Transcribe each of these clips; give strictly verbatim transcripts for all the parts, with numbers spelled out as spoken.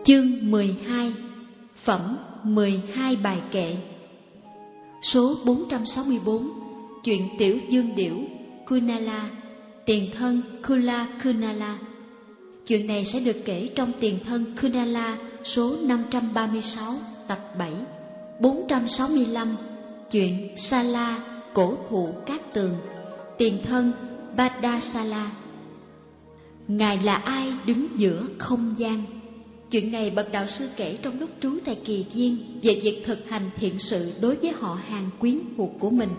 Chương mười hai. Phẩm mười hai bài kệ. Số bốn trăm sáu mươi bốn. Chuyện Tiểu Dương Điểu Kunala, tiền thân Kula Kunala. Chuyện này sẽ được kể trong tiền thân Kunala số năm trăm ba mươi sáu, tập bảy. Bốn trăm sáu mươi lăm. Chuyện Sala, cổ thụ cát tường, tiền thân Badasala. Ngài là ai đứng giữa không gian? Chuyện này bậc đạo sư kể trong lúc trú tại Kỳ Viên về việc thực hành thiện sự đối với họ hàng quyến thuộc của mình.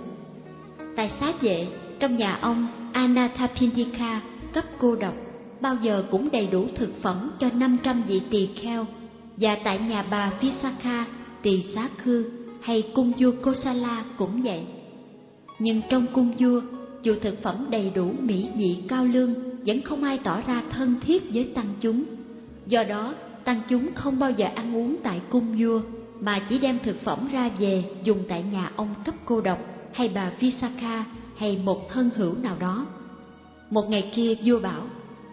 Tại Xá Vệ, trong nhà ông Anathapindika cấp cô độc, bao giờ cũng đầy đủ thực phẩm cho năm trăm vị tỳ kheo, và tại nhà bà Visakha, tỳ xá khư, hay cung vua Kosala cũng vậy. Nhưng trong cung vua, dù thực phẩm đầy đủ mỹ vị cao lương, vẫn không ai tỏ ra thân thiết với tăng chúng. Do đó, tăng chúng không bao giờ ăn uống tại cung vua, mà chỉ đem thực phẩm ra về dùng tại nhà ông cấp cô độc, hay bà Visakha, hay một thân hữu nào đó. Một ngày kia vua bảo: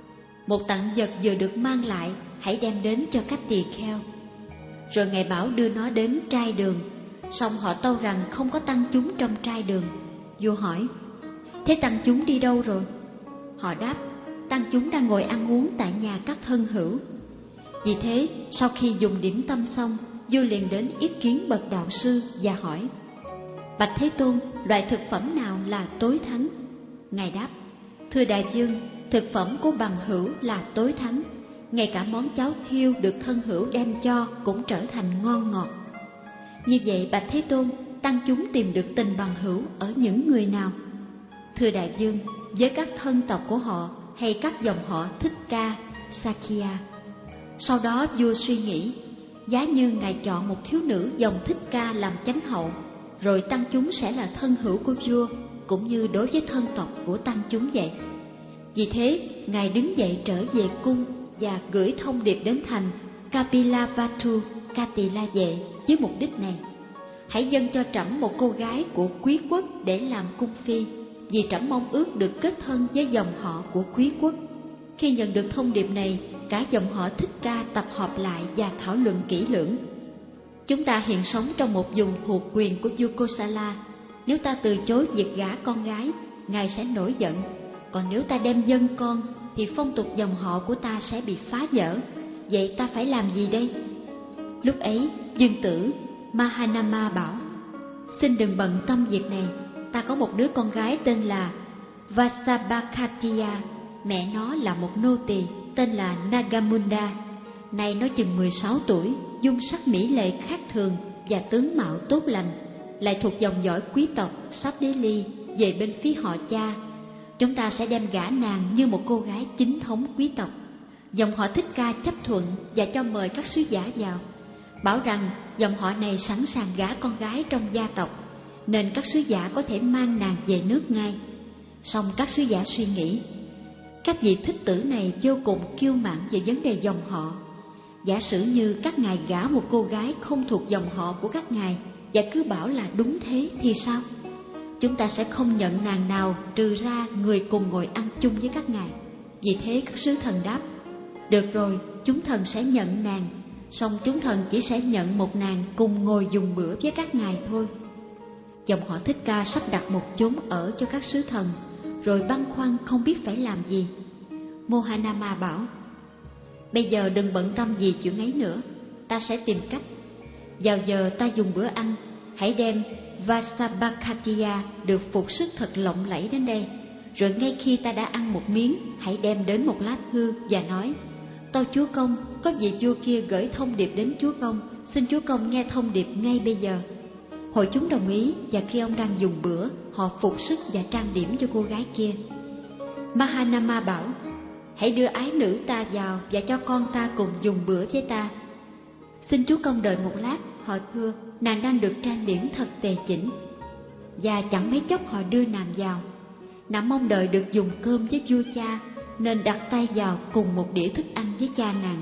một tặng vật vừa được mang lại, hãy đem đến cho các tỳ kheo. Rồi ngài bảo đưa nó đến trai đường, song họ tâu rằng không có tăng chúng trong trai đường. Vua hỏi: thế tăng chúng đi đâu rồi? Họ đáp: tăng chúng đang ngồi ăn uống tại nhà các thân hữu. Vì thế, sau khi dùng điểm tâm xong, vua liền đến yết kiến bậc đạo sư và hỏi: bạch Thế Tôn, loại thực phẩm nào là tối thắng? Ngài đáp: thưa đại vương, thực phẩm của bằng hữu là tối thắng. Ngay cả món cháo thiêu được thân hữu đem cho cũng trở thành ngon ngọt. Như vậy bạch Thế Tôn, tăng chúng tìm được tình bằng hữu ở những người nào? Thưa đại vương, với các thân tộc của họ, hay các dòng họ Thích Ca, Sakya. Sau đó vua suy nghĩ, giá như ngài chọn một thiếu nữ dòng Thích Ca làm chánh hậu, rồi tăng chúng sẽ là thân hữu của vua, cũng như đối với thân tộc của tăng chúng vậy. Vì thế, ngài đứng dậy trở về cung và gửi thông điệp đến thành Kapilavatthu, Cati La Vệ với mục đích này: hãy dâng cho trẫm một cô gái của quý quốc để làm cung phi, vì trẫm mong ước được kết thân với dòng họ của quý quốc. Khi nhận được thông điệp này, cả dòng họ Thích Ca tập hợp lại và thảo luận kỹ lưỡng. Chúng ta hiện sống trong một vùng thuộc quyền của vua Kosala. Nếu ta từ chối việc gả con gái, ngài sẽ nổi giận. Còn nếu ta đem dâng con, thì phong tục dòng họ của ta sẽ bị phá vỡ. Vậy ta phải làm gì đây? Lúc ấy, dương tử Mahanama bảo: xin đừng bận tâm việc này. Ta có một đứa con gái tên là Vasabhakatiya. Mẹ nó là một nô tỳ tên là Nagamunda. Nay nó chừng mười sáu tuổi, dung sắc mỹ lệ khác thường và tướng mạo tốt lành, lại thuộc dòng dõi quý tộc Sabdeli về bên phía họ cha. Chúng ta sẽ đem gả nàng như một cô gái chính thống quý tộc. Dòng họ Thích Ca chấp thuận và cho mời các sứ giả vào, bảo rằng dòng họ này sẵn sàng gả con gái trong gia tộc, nên các sứ giả có thể mang nàng về nước ngay. Song các sứ giả suy nghĩ, các vị thích tử này vô cùng kiêu mạn về vấn đề dòng họ. Giả sử như các ngài gả một cô gái không thuộc dòng họ của các ngài và cứ bảo là đúng thế thì sao? Chúng ta sẽ không nhận nàng nào trừ ra người cùng ngồi ăn chung với các ngài. Vì thế các sứ thần đáp: được rồi, chúng thần sẽ nhận nàng, song chúng thần chỉ sẽ nhận một nàng cùng ngồi dùng bữa với các ngài thôi. Dòng họ Thích Ca sắp đặt một chốn ở cho các sứ thần, rồi băn khoăn không biết phải làm gì. Mohanama bảo: bây giờ đừng bận tâm gì chuyện ấy nữa, ta sẽ tìm cách. Vào giờ ta dùng bữa ăn, hãy đem Vasabhakatiya được phục sức thật lộng lẫy đến đây. Rồi ngay khi ta đã ăn một miếng, hãy đem đến một lá thư và nói: tâu chúa công, có vị vua kia gửi thông điệp đến chúa công, xin chúa công nghe thông điệp ngay bây giờ. Hội chúng đồng ý, và khi ông đang dùng bữa, họ phục sức và trang điểm cho cô gái kia. Mahanama bảo: hãy đưa ái nữ ta vào và cho con ta cùng dùng bữa với ta. Xin chúa công đợi một lát, họ thưa, nàng đang được trang điểm thật tề chỉnh. Và chẳng mấy chốc họ đưa nàng vào. Nàng mong đợi được dùng cơm với vua cha, nên đặt tay vào cùng một đĩa thức ăn với cha nàng.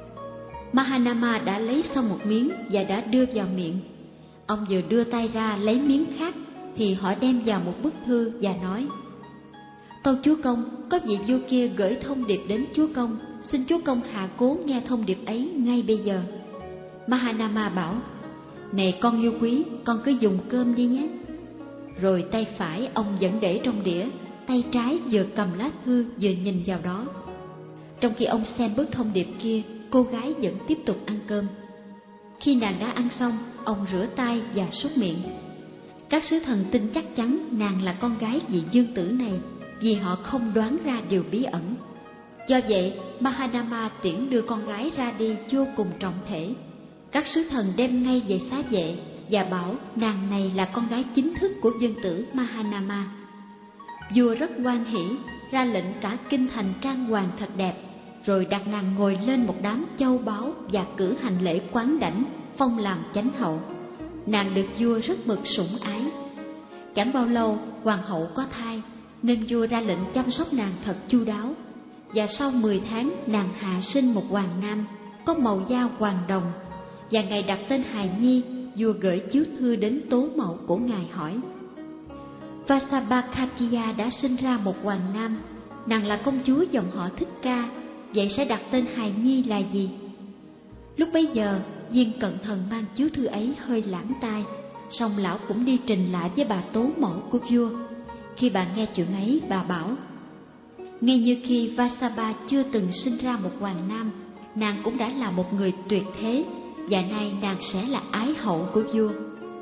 Mahanama đã lấy xong một miếng và đã đưa vào miệng. Ông vừa đưa tay ra lấy miếng khác, thì họ đem vào một bức thư và nói: Tâu chúa công, có vị vua kia gửi thông điệp đến chúa công, xin chúa công hạ cố nghe thông điệp ấy ngay bây giờ. Mahanama bảo, này con yêu quý, con cứ dùng cơm đi nhé. Rồi tay phải ông vẫn để trong đĩa, tay trái vừa cầm lá thư vừa nhìn vào đó. Trong khi ông xem bức thông điệp kia, cô gái vẫn tiếp tục ăn cơm. Khi nàng đã ăn xong, ông rửa tay và súc miệng. Các sứ thần tin chắc chắn nàng là con gái vị dương tử này, vì họ không đoán ra điều bí ẩn. Do vậy, Mahanama tiễn đưa con gái ra đi vô cùng trọng thể. Các sứ thần đem ngay về xá vệ và bảo nàng này là con gái chính thức của dương tử Mahanama. Vua rất hoan hỉ, ra lệnh cả kinh thành trang hoàng thật đẹp, rồi đặt nàng ngồi lên một đám châu báu và cử hành lễ quán đảnh, phong làm chánh hậu. Nàng được vua rất mực sủng ái. Chẳng bao lâu, hoàng hậu có thai, nên vua ra lệnh chăm sóc nàng thật chu đáo. Và sau mười tháng, nàng hạ sinh một hoàng nam, có màu da hoàng đồng. Và ngày đặt tên hài nhi, vua gửi chiếu thư đến tố mẫu của ngài hỏi: Vasabhakatiya đã sinh ra một hoàng nam, nàng là công chúa dòng họ Thích Ca, vậy sẽ đặt tên hài nhi là gì? Lúc bấy giờ, viên cận thần mang chiếu thư ấy hơi lãng tai, song lão cũng đi trình lại với bà tố mẫu của vua. Khi bà nghe chuyện ấy, bà bảo: ngay như khi Vasabha chưa từng sinh ra một hoàng nam, nàng cũng đã là một người tuyệt thế, và nay nàng sẽ là ái hậu của vua.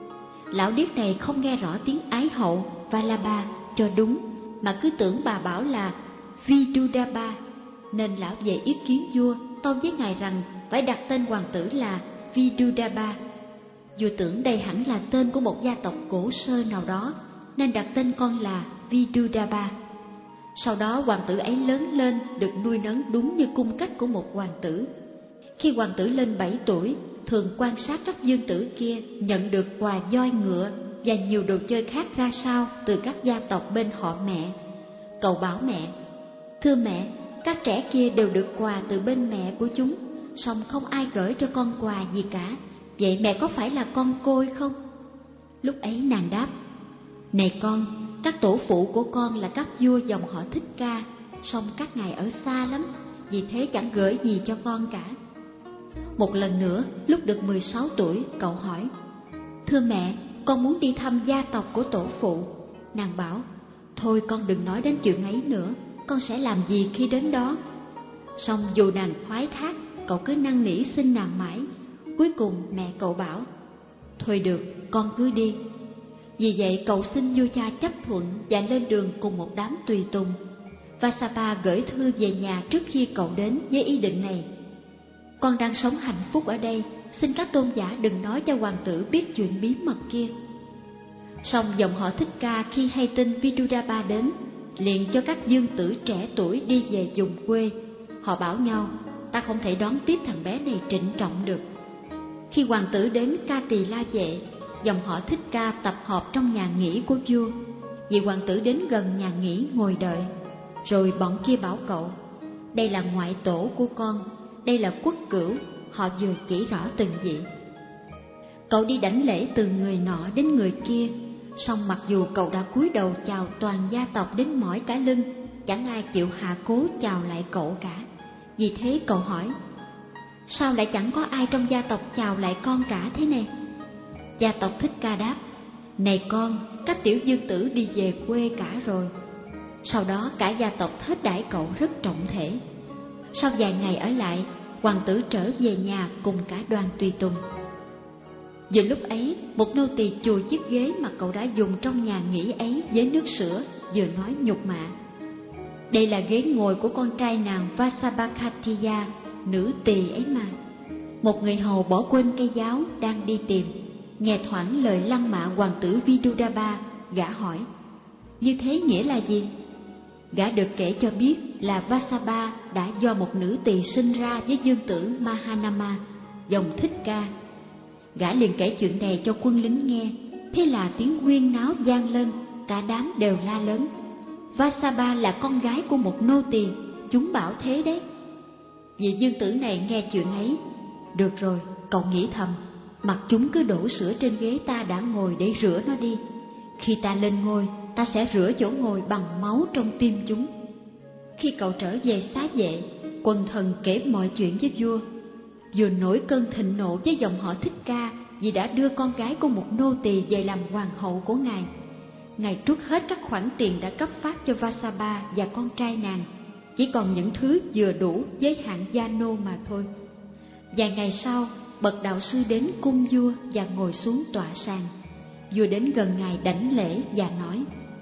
Lão điếc này không nghe rõ tiếng ái hậu Vallabha cho đúng, mà cứ tưởng bà bảo là Vidudaba, nên lão về ý kiến vua, tâu với ngài rằng phải đặt tên hoàng tử là Vidudaba. Vua tưởng đây hẳn là tên của một gia tộc cổ xưa nào đó, nên đặt tên con là Vidudaba. Sau đó hoàng tử ấy lớn lên, được nuôi nấng đúng như cung cách của một hoàng tử. Khi hoàng tử lên bảy tuổi, thường quan sát các dương tử kia nhận được quà voi ngựa và nhiều đồ chơi khác ra sao từ các gia tộc bên họ mẹ. Cậu bảo mẹ: thưa mẹ, các trẻ kia đều được quà từ bên mẹ của chúng, song không ai gửi cho con quà gì cả. Vậy mẹ có phải là con côi không? Lúc ấy nàng đáp: này con, các tổ phụ của con là các vua dòng họ Thích Ca, song các ngài ở xa lắm, vì thế chẳng gửi gì cho con cả. Một lần nữa, lúc được mười sáu tuổi, cậu hỏi: thưa mẹ, con muốn đi thăm gia tộc của tổ phụ. Nàng bảo: thôi con đừng nói đến chuyện ấy nữa, con sẽ làm gì khi đến đó? Song dù nàng khoái thác, cậu cứ năn nỉ xin nàng mãi. Cuối cùng mẹ cậu bảo: thôi được, con cứ đi. Vì vậy cậu xin vua cha chấp thuận và lên đường cùng một đám tùy tùng. Vasabha gửi thư về nhà trước khi cậu đến với ý định này: con đang sống hạnh phúc ở đây, xin các tôn giả đừng nói cho hoàng tử biết chuyện bí mật kia. Song dòng họ Thích Ca khi hay tin Vidudaba đến, liền cho các dương tử trẻ tuổi đi về vùng quê. Họ bảo nhau: ta không thể đón tiếp thằng bé này trịnh trọng được. Khi hoàng tử đến Ca Tỳ La Vệ, dòng họ Thích Ca tập họp trong nhà nghỉ của vua. Vị hoàng tử đến gần nhà nghỉ ngồi đợi. Rồi bọn kia bảo cậu: đây là ngoại tổ của con, đây là quốc cửu. Họ vừa chỉ rõ từng vị. Cậu đi đảnh lễ từ người nọ đến người kia, song mặc dù cậu đã cúi đầu chào toàn gia tộc đến mỏi cả lưng, chẳng ai chịu hạ cố chào lại cậu cả. Vì thế cậu hỏi: sao lại chẳng có ai trong gia tộc chào lại con cả thế này? Gia tộc Thích Ca đáp: này con, các tiểu dương tử đi về quê cả rồi. Sau đó cả gia tộc thết đãi cậu rất trọng thể. Sau vài ngày ở lại, hoàng tử trở về nhà cùng cả đoàn tùy tùng. Vừa lúc ấy, một nô tỳ chùi chiếc ghế mà cậu đã dùng trong nhà nghỉ ấy với nước sữa, vừa nói nhục mạ: đây là ghế ngồi của con trai nàng Vasabhakatiya, nữ tỳ ấy mà. Một người hầu bỏ quên cây giáo đang đi tìm, nghe thoảng lời lăng mạ hoàng tử Vidudaba, gã hỏi: như thế nghĩa là gì? Gã được kể cho biết là Vasabha đã do một nữ tỳ sinh ra với dương tử Mahanama, dòng Thích Ca. Gã liền kể chuyện này cho quân lính nghe. Thế là tiếng huyên náo vang lên, cả đám đều la lớn: Vasabha là con gái của một nô tỳ, chúng bảo thế đấy. Vị dương tử này nghe chuyện ấy: được rồi, cậu nghĩ thầm, mặc chúng cứ đổ sữa trên ghế ta đã ngồi để rửa nó đi. Khi ta lên ngôi, ta sẽ rửa chỗ ngồi bằng máu trong tim chúng. Khi cậu trở về xá vệ, quần thần kể mọi chuyện với vua. Vua nổi cơn thịnh nộ với dòng họ Thích Ca vì đã đưa con gái của một nô tỳ về làm hoàng hậu của ngài. Ngài trút hết các khoản tiền đã cấp phát cho Vasabha và con trai nàng, chỉ còn những thứ vừa đủ giới hạn gia nô mà thôi. Vài ngày sau, bậc đạo sư đến cung vua và ngồi xuống tọa sàn. Vua đến gần ngài đảnh lễ và nói: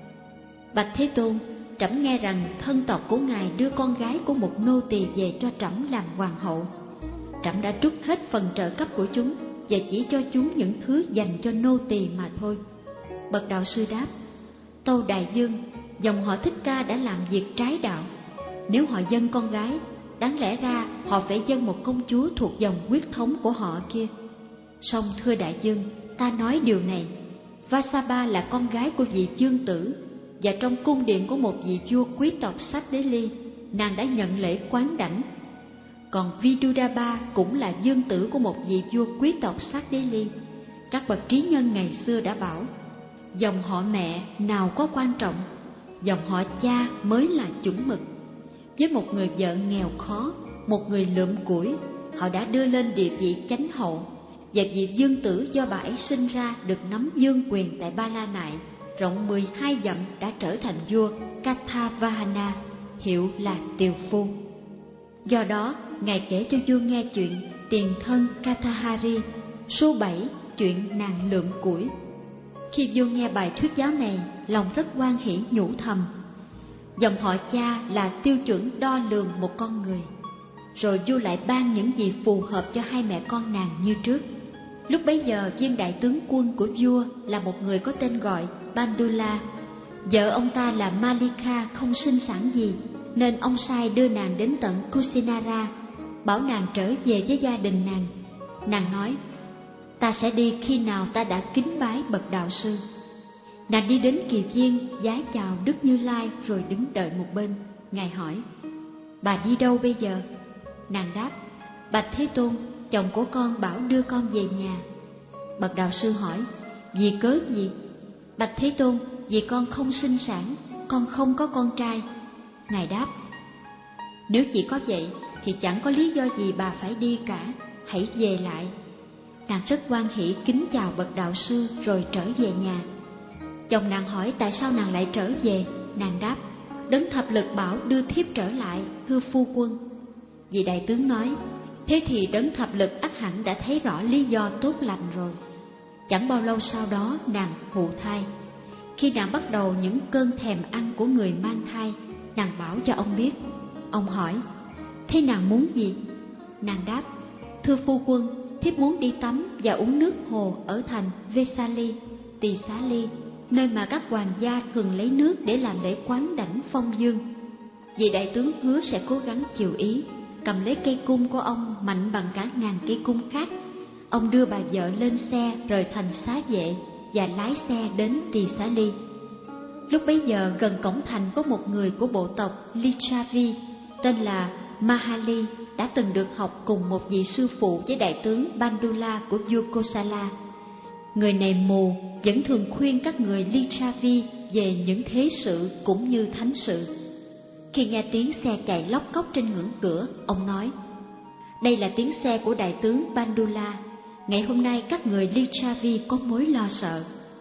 Bạch Thế Tôn, trẫm nghe rằng thân tộc của ngài đưa con gái của một nô tỳ về cho trẫm làm hoàng hậu. Trẫm đã trút hết phần trợ cấp của chúng và chỉ cho chúng những thứ dành cho nô tỳ mà thôi. Bậc đạo sư đáp: Tâu đại vương, dòng họ Thích Ca đã làm việc trái đạo. Nếu họ dâng con gái, đáng lẽ ra họ phải dâng một công chúa thuộc dòng huyết thống của họ kia. Song thưa đại vương, ta nói điều này: Vasabha là con gái của vị vương tử, và trong cung điện của một vị vua quý tộc Sách Đế Ly, nàng đã nhận lễ quán đảnh. Còn Vidudaba cũng là vương tử của một vị vua quý tộc Sách Đế Ly. Các bậc trí nhân ngày xưa đã bảo, dòng họ mẹ nào có quan trọng, dòng họ cha mới là chuẩn mực. Với một người vợ nghèo khó, một người lượm củi, họ đã đưa lên địa vị chánh hậu, và vị vương tử do bà ấy sinh ra được nắm vương quyền tại Ba La Nại, rộng mười hai dặm, đã trở thành vua Kathavahana, hiệu là tiều phu. Do đó, ngài kể cho vua nghe chuyện tiền thân Katahari, số bảy, chuyện nàng lượm củi. Khi vua nghe bài thuyết giáo này, lòng rất hoan hỷ nhủ thầm: dòng họ cha là tiêu chuẩn đo lường một con người. Rồi vua lại ban những gì phù hợp cho hai mẹ con nàng như trước. Lúc bấy giờ, viên đại tướng quân của vua là một người có tên gọi Bandula. Vợ ông ta là Malika không sinh sản gì, nên ông sai đưa nàng đến tận Kusinara, bảo nàng trở về với gia đình nàng. Nàng nói: ta sẽ đi khi nào ta đã kính bái bậc đạo sư. Nàng đi đến kỳ viên, vái chào Đức Như Lai rồi đứng đợi một bên. Ngài hỏi: bà đi đâu bây giờ? Nàng đáp: bạch Thế Tôn, chồng của con bảo đưa con về nhà. Bậc đạo sư hỏi: vì cớ gì? Bạch Thế Tôn, vì con không sinh sản, con không có con trai. Ngài đáp: nếu chỉ có vậy thì chẳng có lý do gì bà phải đi cả, hãy về lại. Nàng rất hoan hỷ kính chào bậc đạo sư rồi trở về nhà. Chồng nàng hỏi tại sao nàng lại trở về. Nàng đáp: Đấng thập lực bảo đưa thiếp trở lại, thưa phu quân. Vị đại tướng nói: thế thì đấng thập lực ắt hẳn đã thấy rõ lý do tốt lành rồi. Chẳng bao lâu sau đó nàng thụ thai. Khi nàng bắt đầu những cơn thèm ăn của người mang thai, nàng bảo cho ông biết. Ông hỏi: thế nàng muốn gì? Nàng đáp: thưa phu quân, thiếp muốn đi tắm và uống nước hồ ở thành Vesali, Tỳ Xá Ly, nơi mà các hoàng gia thường lấy nước để làm lễ quán đảnh phong dương. Vị đại tướng hứa sẽ cố gắng chiều ý, cầm lấy cây cung của ông mạnh bằng cả ngàn cây cung khác. Ông đưa bà vợ lên xe rời thành Xá Vệ và lái xe đến Tỳ Xá Ly. Lúc bấy giờ gần cổng thành có một người của bộ tộc Lichavi tên là Mahali đã từng được học cùng một vị sư phụ với đại tướng Bandula của vua Kosala. Người này mù, vẫn thường khuyên các người Lichavi về những thế sự cũng như thánh sự. Khi nghe tiếng xe chạy lóc cóc trên ngưỡng cửa, ông nói: đây là tiếng xe của đại tướng Bandula. Ngày hôm nay các người Lichavi có mối lo sợ.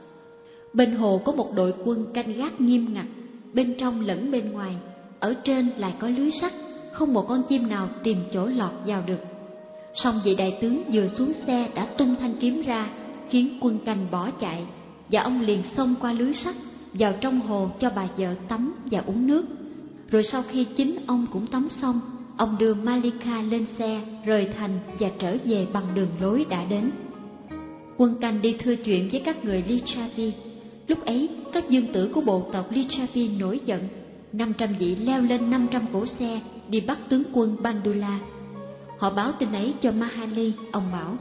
Bên hồ có một đội quân canh gác nghiêm ngặt, bên trong lẫn bên ngoài. Ở trên lại có lưới sắt, không một con chim nào tìm chỗ lọt vào được. Song vị đại tướng vừa xuống xe đã tung thanh kiếm ra, khiến quân canh bỏ chạy, và ông liền xông qua lưới sắt vào trong hồ cho bà vợ tắm và uống nước. Rồi sau khi chính ông cũng tắm xong, ông đưa Malika lên xe rời thành và trở về bằng đường lối đã đến. Quân canh đi thưa chuyện với các người Lichavi. Lúc ấy các vương tử của bộ tộc Lichavi nổi giận. năm trăm vị leo lên năm trăm cỗ xe đi bắt tướng quân Bandula. Họ báo tin ấy cho Mahali. Ông bảo: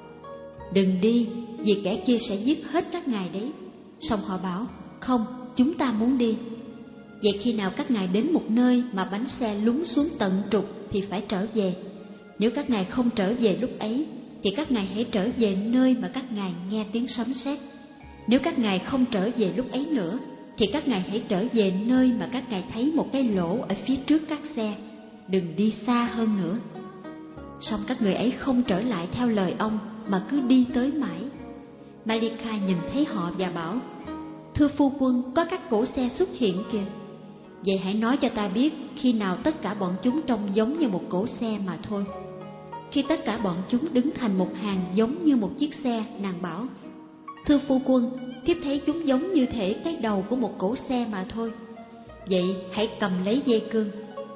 đừng đi, vì kẻ kia sẽ giết hết các ngài đấy. Xong họ bảo: không, chúng ta muốn đi. Vậy khi nào các ngài đến một nơi mà bánh xe lún xuống tận trục thì phải trở về. Nếu các ngài không trở về lúc ấy thì các ngài hãy trở về nơi mà các ngài nghe tiếng sấm sét. Nếu các ngài không trở về lúc ấy nữa thì các ngài hãy trở về nơi mà các ngài thấy một cái lỗ ở phía trước các xe, đừng đi xa hơn nữa. Song các người ấy không trở lại theo lời ông mà cứ đi tới mãi. Malika nhìn thấy họ và bảo: thưa phu quân, có các cỗ xe xuất hiện kìa. Vậy hãy nói cho ta biết khi nào tất cả bọn chúng trông giống như một cỗ xe mà thôi. Khi tất cả bọn chúng đứng thành một hàng giống như một chiếc xe, nàng bảo: thưa phu quân, thiếp thấy chúng giống như thể cái đầu của một cỗ xe mà thôi. Vậy hãy cầm lấy dây cương.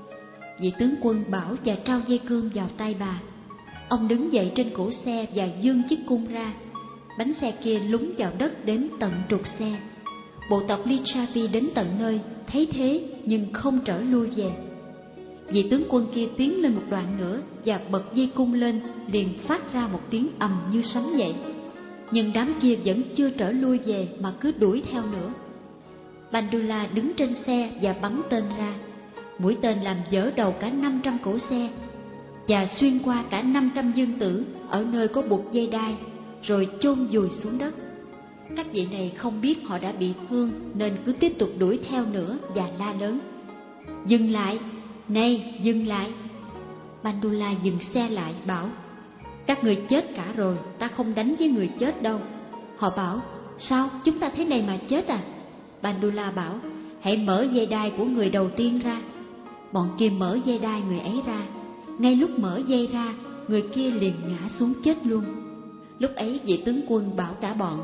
Vị tướng quân bảo và trao dây cương vào tay bà. Ông đứng dậy trên cổ xe và giương chiếc cung ra. Bánh xe kia lún vào đất đến tận trục xe. Bộ tộc Lichavi đến tận nơi, thấy thế nhưng không trở lui về. Vị tướng quân kia tiến lên một đoạn nữa và bật dây cung lên, liền phát ra một tiếng ầm như sấm vậy. Nhưng đám kia vẫn chưa trở lui về mà cứ đuổi theo nữa. Bandula đứng trên xe và bắn tên ra. Mũi tên làm vỡ đầu cả năm trăm cỗ xe và xuyên qua cả năm trăm dương tử ở nơi có buộc dây đai, rồi chôn vùi xuống đất. Các vị này không biết họ đã bị thương nên cứ tiếp tục đuổi theo nữa và la lớn: dừng lại, này dừng lại. Bandula dừng xe lại bảo: các người chết cả rồi, ta không đánh với người chết đâu. Họ bảo: sao, chúng ta thế này mà chết à? Bandula bảo: hãy mở dây đai của người đầu tiên ra. Bọn kia mở dây đai người ấy ra. Ngay lúc mở dây ra, người kia liền ngã xuống chết luôn. Lúc ấy vị tướng quân bảo cả bọn: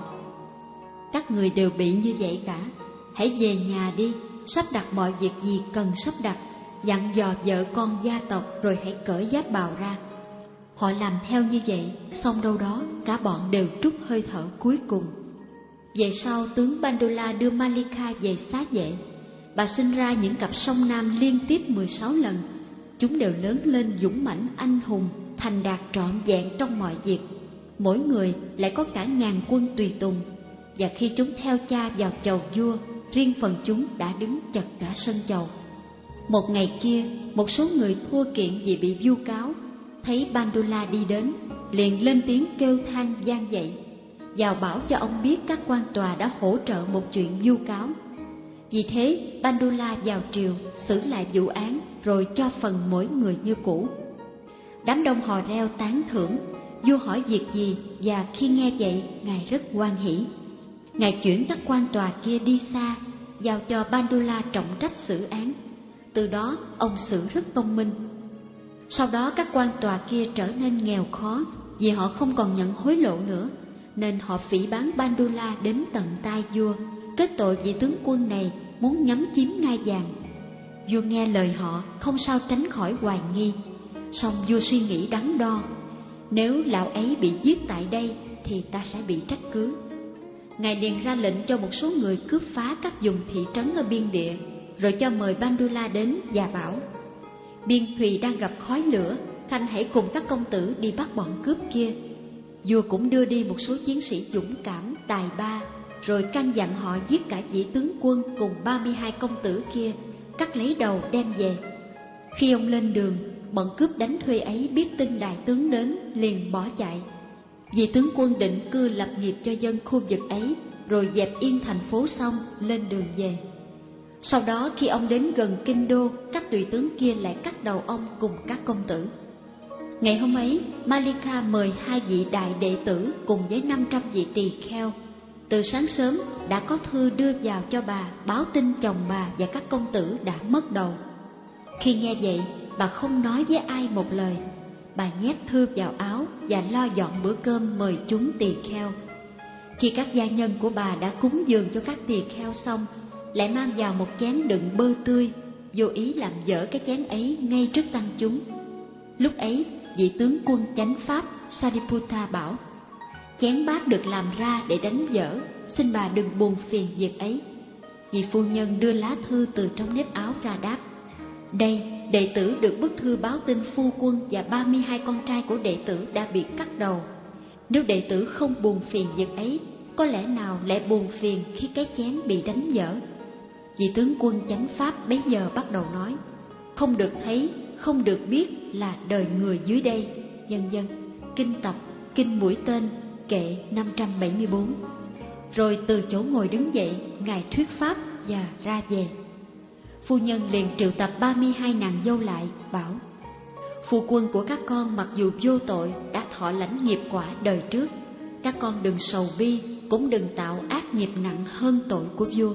các người đều bị như vậy cả, hãy về nhà đi, sắp đặt mọi việc gì cần sắp đặt, dặn dò vợ con gia tộc, rồi hãy cởi giáp bào ra. Họ làm theo như vậy, xong đâu đó cả bọn đều trút hơi thở cuối cùng. Về sau, tướng Bandula đưa Malika về xá vệ. Bà sinh ra những cặp song nam liên tiếp mười sáu lần. Chúng đều lớn lên dũng mãnh anh hùng, thành đạt trọn vẹn trong mọi việc. Mỗi người lại có cả ngàn quân tùy tùng. Và khi chúng theo cha vào chầu vua, riêng phần chúng đã đứng chật cả sân chầu. Một ngày kia, một số người thua kiện vì bị vu cáo, thấy Bandula đi đến, liền lên tiếng kêu than van dậy, vào bảo cho ông biết các quan tòa đã hỗ trợ một chuyện vu cáo. Vì thế Bandula vào triều xử lại vụ án, rồi cho phần mỗi người như cũ. Đám đông hò reo tán thưởng. Vua hỏi việc gì, và khi nghe vậy ngài rất hoan hỉ. Ngài chuyển các quan tòa kia đi xa, giao cho Bandula trọng trách xử án. Từ đó ông xử rất công minh. Sau đó các quan tòa kia trở nên nghèo khó, vì họ không còn nhận hối lộ nữa, nên họ phỉ báng Bandula đến tận tai vua, kết tội vị tướng quân này muốn nhắm chiếm ngai vàng. Vua nghe lời họ, không sao tránh khỏi hoài nghi. Song vua suy nghĩ đắn đo: nếu lão ấy bị giết tại đây thì ta sẽ bị trách cứ. Ngài liền ra lệnh cho một số người cướp phá các vùng thị trấn ở biên địa, rồi cho mời Bandula đến và bảo: biên thùy đang gặp khói lửa, khanh hãy cùng các công tử đi bắt bọn cướp kia. Vua cũng đưa đi một số chiến sĩ dũng cảm, tài ba, rồi căn dặn họ giết cả vị tướng quân cùng ba mươi hai công tử kia, cắt lấy đầu đem về. Khi ông lên đường, bọn cướp đánh thuê ấy biết tin đại tướng đến, liền bỏ chạy. Vị tướng quân định cư lập nghiệp cho dân khu vực ấy, rồi dẹp yên thành phố xong lên đường về. Sau đó khi ông đến gần kinh đô, các tùy tướng kia lại cắt đầu ông cùng các công tử. Ngày hôm ấy, Malika mời hai vị đại đệ tử cùng với năm trăm vị tỳ kheo. Từ sáng sớm đã có thư đưa vào cho bà, báo tin chồng bà và các công tử đã mất đầu. Khi nghe vậy, bà không nói với ai một lời. Bà nhét thư vào áo và lo dọn bữa cơm mời chúng tỳ kheo. Khi các gia nhân của bà đã cúng dường cho các tỳ kheo xong, lại mang vào một chén đựng bơ tươi, vô ý làm dở cái chén ấy ngay trước tăng chúng. Lúc ấy, vị tướng quân chánh pháp Sariputta bảo: chén bát được làm ra để đánh dở, xin bà đừng buồn phiền việc ấy. Vị phu nhân đưa lá thư từ trong nếp áo ra đáp: đây, đệ tử được bức thư báo tin phu quân và ba mươi hai con trai của đệ tử đã bị cắt đầu. Nếu đệ tử không buồn phiền việc ấy, có lẽ nào lại buồn phiền khi cái chén bị đánh dở. Vị tướng quân chánh pháp bấy giờ bắt đầu nói: không được thấy, không được biết là đời người dưới đây, vân vân. Kinh tập, kinh mũi tên, kệ năm trăm bảy mươi bốn. Rồi từ chỗ ngồi đứng dậy, ngài thuyết pháp và ra về. Phu nhân liền triệu tập ba mươi hai nàng dâu lại, bảo: phu quân của các con mặc dù vô tội đã thọ lãnh nghiệp quả đời trước, các con đừng sầu bi, cũng đừng tạo ác nghiệp nặng hơn tội của vua.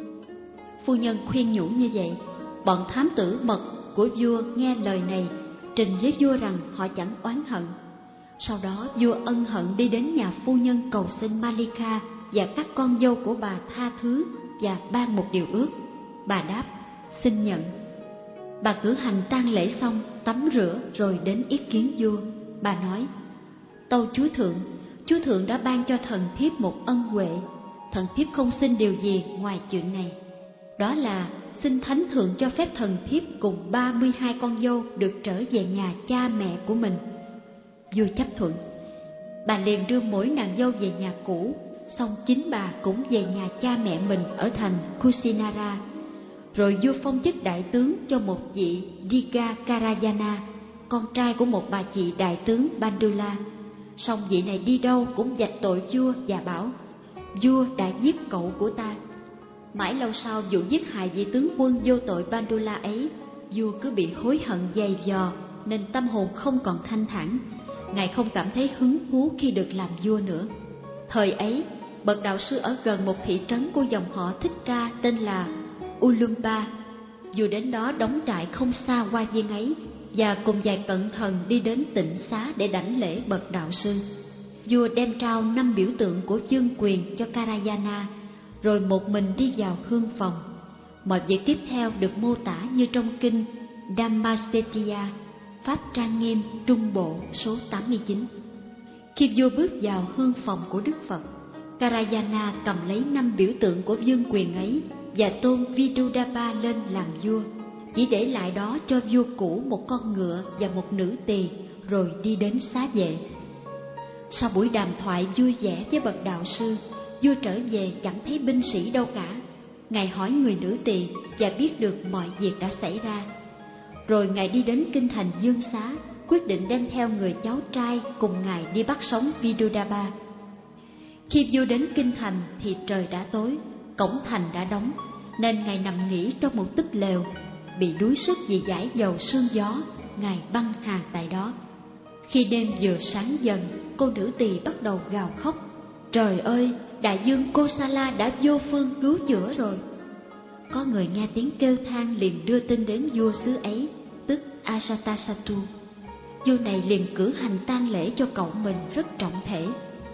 Phu nhân khuyên nhủ như vậy, bọn thám tử mật của vua nghe lời này, trình với vua rằng họ chẳng oán hận. Sau đó vua ân hận đi đến nhà phu nhân cầu xin Malika và các con dâu của bà tha thứ và ban một điều ước. Bà đáp: xin nhận. Bà cử hành tang lễ xong, tắm rửa rồi đến yết kiến vua. Bà nói: tâu chúa thượng, chúa thượng đã ban cho thần thiếp một ân huệ. Thần thiếp không xin điều gì ngoài chuyện này, đó là xin thánh thượng cho phép thần thiếp cùng ba mươi hai con dâu được trở về nhà cha mẹ của mình. Vua chấp thuận. Bà liền đưa mỗi nàng dâu về nhà cũ, xong chính bà cũng về nhà cha mẹ mình ở thành Kusinara. Rồi vua phong chức đại tướng cho một vị Diga Karayana, con trai của một bà chị đại tướng Bandula. Xong vị này đi đâu cũng vạch tội vua và bảo: vua đã giết cậu của ta. Mãi lâu sau vụ giết hại vị tướng quân vô tội Bandula ấy, vua cứ bị hối hận dày vò, nên tâm hồn không còn thanh thản. Ngài không cảm thấy hứng thú khi được làm vua nữa. Thời ấy, bậc đạo sư ở gần một thị trấn của dòng họ Thích Ca tên là Ulumba. Vua đến đó đóng trại không xa Hoa Viên ấy, và cùng vài cận thần đi đến tịnh xá để đảnh lễ bậc đạo sư. Vua đem trao năm biểu tượng của vương quyền cho Karayana, rồi một mình đi vào hương phòng. Mọi việc tiếp theo được mô tả như trong kinh Dhammasetia, Pháp trang nghiêm Trung Bộ số tám mươi chín. Khi vua bước vào hương phòng của Đức Phật, Karayana cầm lấy năm biểu tượng của vương quyền ấy và tôn Vidudaba lên làm vua, chỉ để lại đó cho vua cũ một con ngựa và một nữ tỳ, rồi đi đến xá vệ. Sau buổi đàm thoại vui vẻ với bậc đạo sư, vua trở về chẳng thấy binh sĩ đâu cả. Ngài hỏi người nữ tỳ và biết được mọi việc đã xảy ra. Rồi ngài đi đến kinh thành Dương Xá, quyết định đem theo người cháu trai cùng ngài đi bắt sống Vidudaba. Khi vua đến kinh thành thì trời đã tối, cổng thành đã đóng, nên ngài nằm nghỉ trong một túp lều. Bị đuối sức vì dãi dầu sương gió, ngài băng hà tại đó. Khi đêm vừa sáng dần, cô nữ tỳ bắt đầu gào khóc: trời ơi, đại vương Kosala đã vô phương cứu chữa rồi. Có người nghe tiếng kêu than liền đưa tin đến vua xứ ấy, tức Ajatasattu. Vua này liền cử hành tang lễ cho cậu mình rất trọng thể.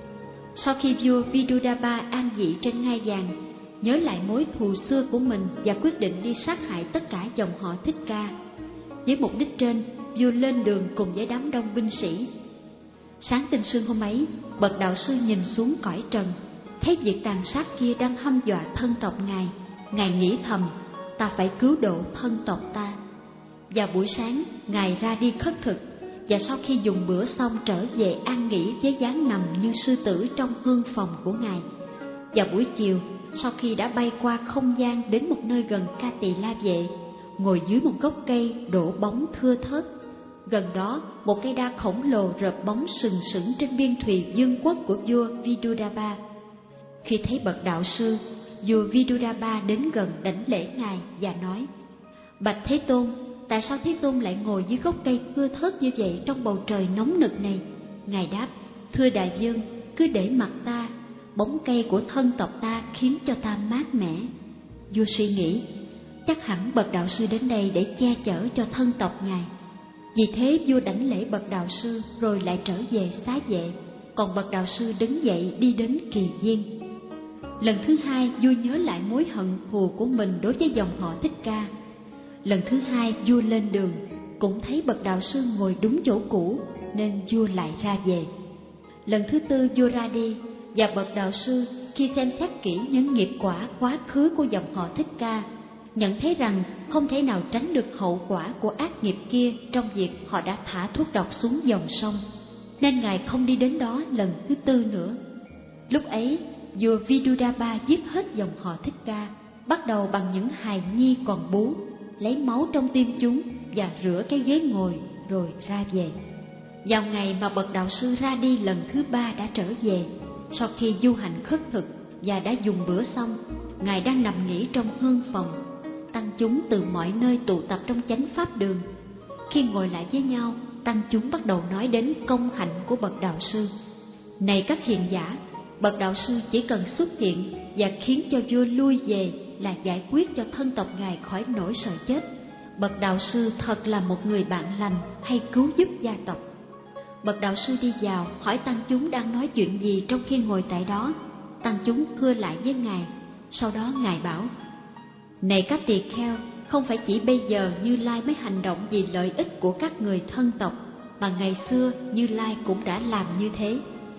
Sau khi vua Vidudaba an vị trên ngai vàng, nhớ lại mối thù xưa của mình và quyết định đi sát hại tất cả dòng họ Thích Ca. Với mục đích trên, vua lên đường cùng với đám đông binh sĩ. Sáng tinh sương hôm ấy, bậc đạo sư nhìn xuống cõi trần, thấy việc tàn sát kia đang hăm dọa thân tộc ngài. Ngài nghĩ thầm: ta phải cứu độ thân tộc ta. Vào buổi sáng, ngài ra đi khất thực, và sau khi dùng bữa xong trở về an nghỉ với dáng nằm như sư tử trong hương phòng của ngài. Vào buổi chiều, sau khi đã bay qua không gian đến một nơi gần Ca Tỳ La Vệ, ngồi dưới một gốc cây đổ bóng thưa thớt. Gần đó, một cây đa khổng lồ rợp bóng sừng sững trên biên thùy vương quốc của vua Vidudaba. Khi thấy bậc đạo sư, vua Vidudaba đến gần đảnh lễ ngài và nói: bạch Thế Tôn, tại sao Thế Tôn lại ngồi dưới gốc cây thưa thớt như vậy trong bầu trời nóng nực này? Ngài đáp: thưa đại vương, cứ để mặc ta, bóng cây của thân tộc ta khiến cho ta mát mẻ. Vua suy nghĩ, chắc hẳn bậc đạo sư đến đây để che chở cho thân tộc ngài. Vì thế vua đảnh lễ bậc đạo sư rồi lại trở về xá vệ, còn bậc đạo sư đứng dậy đi đến Kỳ Viên. Lần thứ hai, vua nhớ lại mối hận thù của mình đối với dòng họ Thích Ca. Lần thứ hai vua lên đường, cũng thấy bậc đạo sư ngồi đúng chỗ cũ, nên vua lại ra về. Lần thứ tư vua ra đi, và bậc đạo sư khi xem xét kỹ những nghiệp quả quá khứ của dòng họ Thích Ca, nhận thấy rằng không thể nào tránh được hậu quả của ác nghiệp kia trong việc họ đã thả thuốc độc xuống dòng sông, nên ngài không đi đến đó lần thứ tư nữa. Lúc ấy, vua Vidudaba giết hết dòng họ Thích Ca, bắt đầu bằng những hài nhi còn bú, lấy máu trong tim chúng và rửa cái ghế ngồi rồi ra về. Vào ngày mà bậc đạo sư ra đi lần thứ ba đã trở về, sau khi du hành khất thực và đã dùng bữa xong, Ngài đang nằm nghỉ trong hương phòng. Tăng chúng từ mọi nơi tụ tập trong chánh pháp đường. Khi ngồi lại với nhau, tăng chúng bắt đầu nói đến công hạnh của bậc đạo sư. Này các hiền giả, bậc đạo sư chỉ cần xuất hiện và khiến cho vua lui về là giải quyết cho thân tộc ngài khỏi nỗi sợ chết. Bậc đạo sư thật là một người bạn lành hay cứu giúp gia tộc. Bậc đạo sư đi vào hỏi tăng chúng đang nói chuyện gì trong khi ngồi tại đó. Tăng chúng thưa lại với ngài. Sau đó ngài bảo: Này các tỳ kheo, không phải chỉ bây giờ Như Lai mới hành động vì lợi ích của các người thân tộc, mà ngày xưa Như Lai cũng đã làm như thế.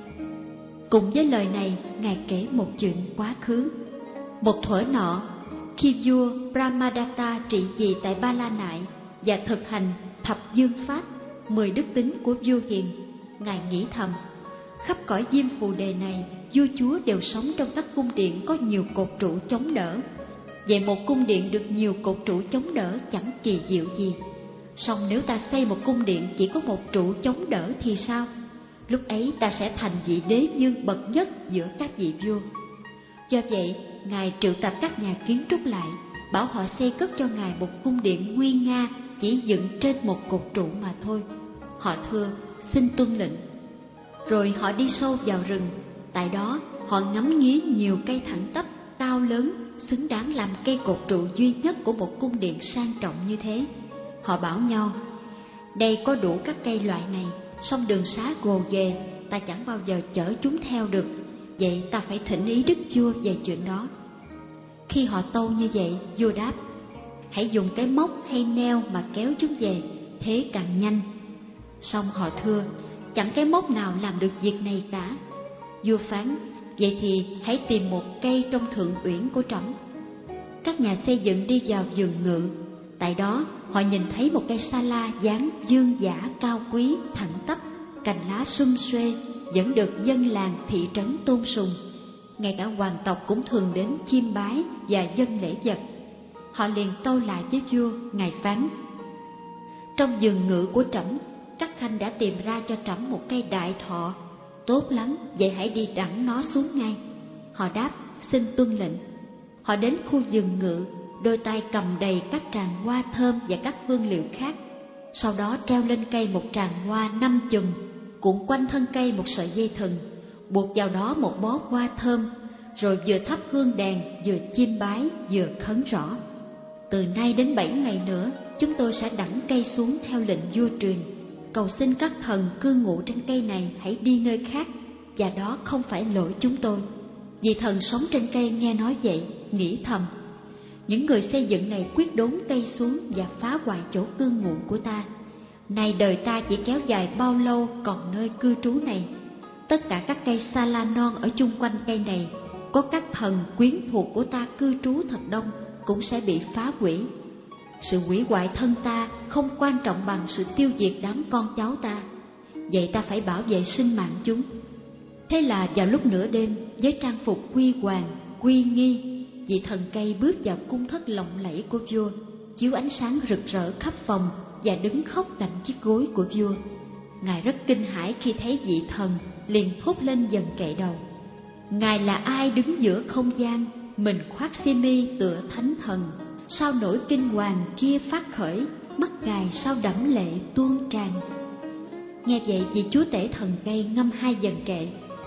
Cùng với lời này, ngài kể một chuyện quá khứ. Một thuở nọ, khi vua Brahmadatta trị vì tại Ba La Nại và thực hành thập dương pháp, mười đức tính của vua hiền, ngài nghĩ thầm: khắp cõi Diêm Phù Đề này, vua chúa đều sống trong các cung điện có nhiều cột trụ chống đỡ. Vậy một cung điện được nhiều cột trụ chống đỡ chẳng kỳ diệu gì. Song nếu ta xây một cung điện chỉ có một trụ chống đỡ thì sao? Lúc ấy ta sẽ thành vị đế vương bậc nhất giữa các vị vua. Do vậy, ngài triệu tập các nhà kiến trúc lại, bảo họ xây cất cho ngài một cung điện nguy nga chỉ dựng trên một cột trụ mà thôi. Họ thưa: xin tuân lệnh. Rồi họ đi sâu vào rừng. Tại đó họ ngắm nghía nhiều cây thẳng tắp cao lớn, xứng đáng làm cây cột trụ duy nhất của một cung điện sang trọng như thế. Họ bảo nhau: đây có đủ các cây loại này, song đường xá gồ ghề, ta chẳng bao giờ chở chúng theo được. Vậy ta phải thỉnh ý đức vua về chuyện đó. Khi họ tâu như vậy, vua đáp: hãy dùng cái móc hay neo mà kéo chúng về, thế càng nhanh. Song họ thưa: chẳng cái móc nào làm được việc này cả. Vua phán: vậy thì hãy tìm một cây trong thượng uyển của trẫm. Các nhà xây dựng đi vào vườn ngự. Tại đó họ nhìn thấy một cây sa la dáng dương dã cao quý, thẳng tắp, cành lá sum xuê, vẫn được dân làng thị trấn tôn sùng. Ngay cả hoàng tộc cũng thường đến chiêm bái và dâng lễ vật. Họ liền tâu lại với vua. Ngài phán: trong vườn ngự của trẫm, các khanh đã tìm ra cho trẫm một cây đại thọ. Tốt lắm, vậy hãy đi đẳng nó xuống ngay. Họ đáp: xin tuân lệnh. Họ đến khu vườn ngự, đôi tay cầm đầy các tràng hoa thơm và các hương liệu khác. Sau đó treo lên cây một tràng hoa năm chùm, cuộn quanh thân cây một sợi dây thừng, buộc vào đó một bó hoa thơm, rồi vừa thắp hương đèn, vừa chiêm bái, vừa khấn rõ: từ nay đến bảy ngày nữa, chúng tôi sẽ đẳng cây xuống theo lệnh vua truyền. Cầu xin các thần cư ngụ trên cây này hãy đi nơi khác, và đó không phải lỗi chúng tôi. Vì thần sống trên cây nghe nói vậy, nghĩ thầm: những người xây dựng này quyết đốn cây xuống và phá hoại chỗ cư ngụ của ta. Này đời ta chỉ kéo dài bao lâu còn nơi cư trú này? Tất cả các cây sa la non ở chung quanh cây này, có các thần quyến thuộc của ta cư trú thật đông, cũng sẽ bị phá hủy. Sự hủy hoại thân ta không quan trọng bằng sự tiêu diệt đám con cháu ta. Vậy ta phải bảo vệ sinh mạng chúng. Thế là vào lúc nửa đêm, với trang phục huy hoàng, uy nghi, vị thần cây bước vào cung thất lộng lẫy của vua, chiếu ánh sáng rực rỡ khắp phòng và đứng khóc cạnh chiếc gối của vua. Ngài rất kinh hãi khi thấy vị thần, liền thốt lên dần kệ đầu: ngài là ai đứng giữa không gian, mình khoác xi mi tựa thánh thần? Sao nỗi kinh hoàng kia phát khởi, mắt ngài sao đẫm lệ tuôn tràn? Nghe vậy, vị chúa tể thần cây ngâm hai dần kệ: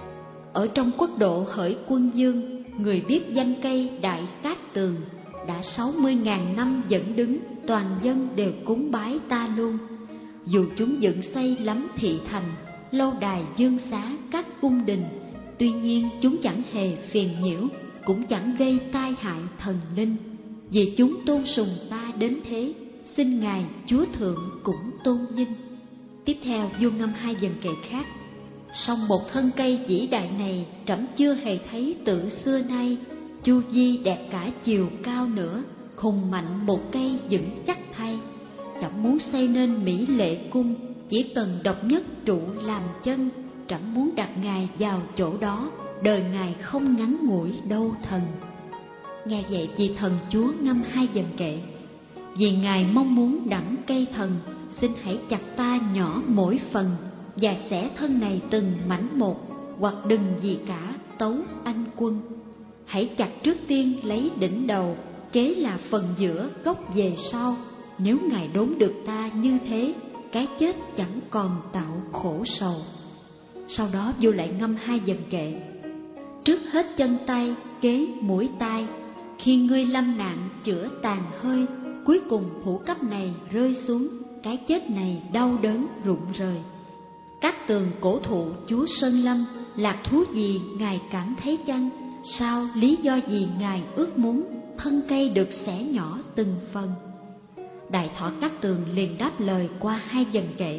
ở trong quốc độ Hởi Quân Dương, người biết danh cây Đại Cát Tường, đã sáu mươi ngàn năm vẫn đứng, toàn dân đều cúng bái ta luôn. Dù chúng dựng xây lắm thị thành, lâu đài dương xá các cung đình, tuy nhiên chúng chẳng hề phiền nhiễu, cũng chẳng gây tai hại thần linh. Vì chúng tôn sùng ta đến thế, xin ngài chúa thượng cũng tôn vinh. Tiếp theo vua ngâm hai dần kệ khác: song một thân cây vĩ đại này, trẫm chưa hề thấy từ xưa nay. Chu vi đẹp cả chiều cao nữa, hùng mạnh một cây vững chắc thay. Trẫm muốn xây nên mỹ lệ cung, chỉ cần độc nhất trụ làm chân. Trẫm muốn đặt ngài vào chỗ đó, đời ngài không ngắn ngủi đâu thần. Nghe vậy, vị thần chúa ngâm hai dần kệ: vì ngài mong muốn đẳng cây thần, xin hãy chặt ta nhỏ mỗi phần, và xẻ thân này từng mảnh một, hoặc đừng gì cả tấu anh quân. hãy chặt trước tiên lấy đỉnh đầu, kế là phần giữa, gốc về sau. Nếu Ngài đốn được ta như thế, cái chết chẳng còn tạo khổ sầu. Sau đó vua lại ngâm hai dần kệ: trước hết chân tay, kế mũi tai, khi ngươi lâm nạn chữa tàn hơi, cuối cùng thủ cấp này rơi xuống, cái chết này đau đớn rụng rời. Các tường cổ thụ chúa Sơn Lâm, lạc thú gì Ngài cảm thấy chăng? Sao lý do gì Ngài ước muốn thân cây được xẻ nhỏ từng phần? Đại Thọ Cát Tường liền đáp lời qua hai dần kệ: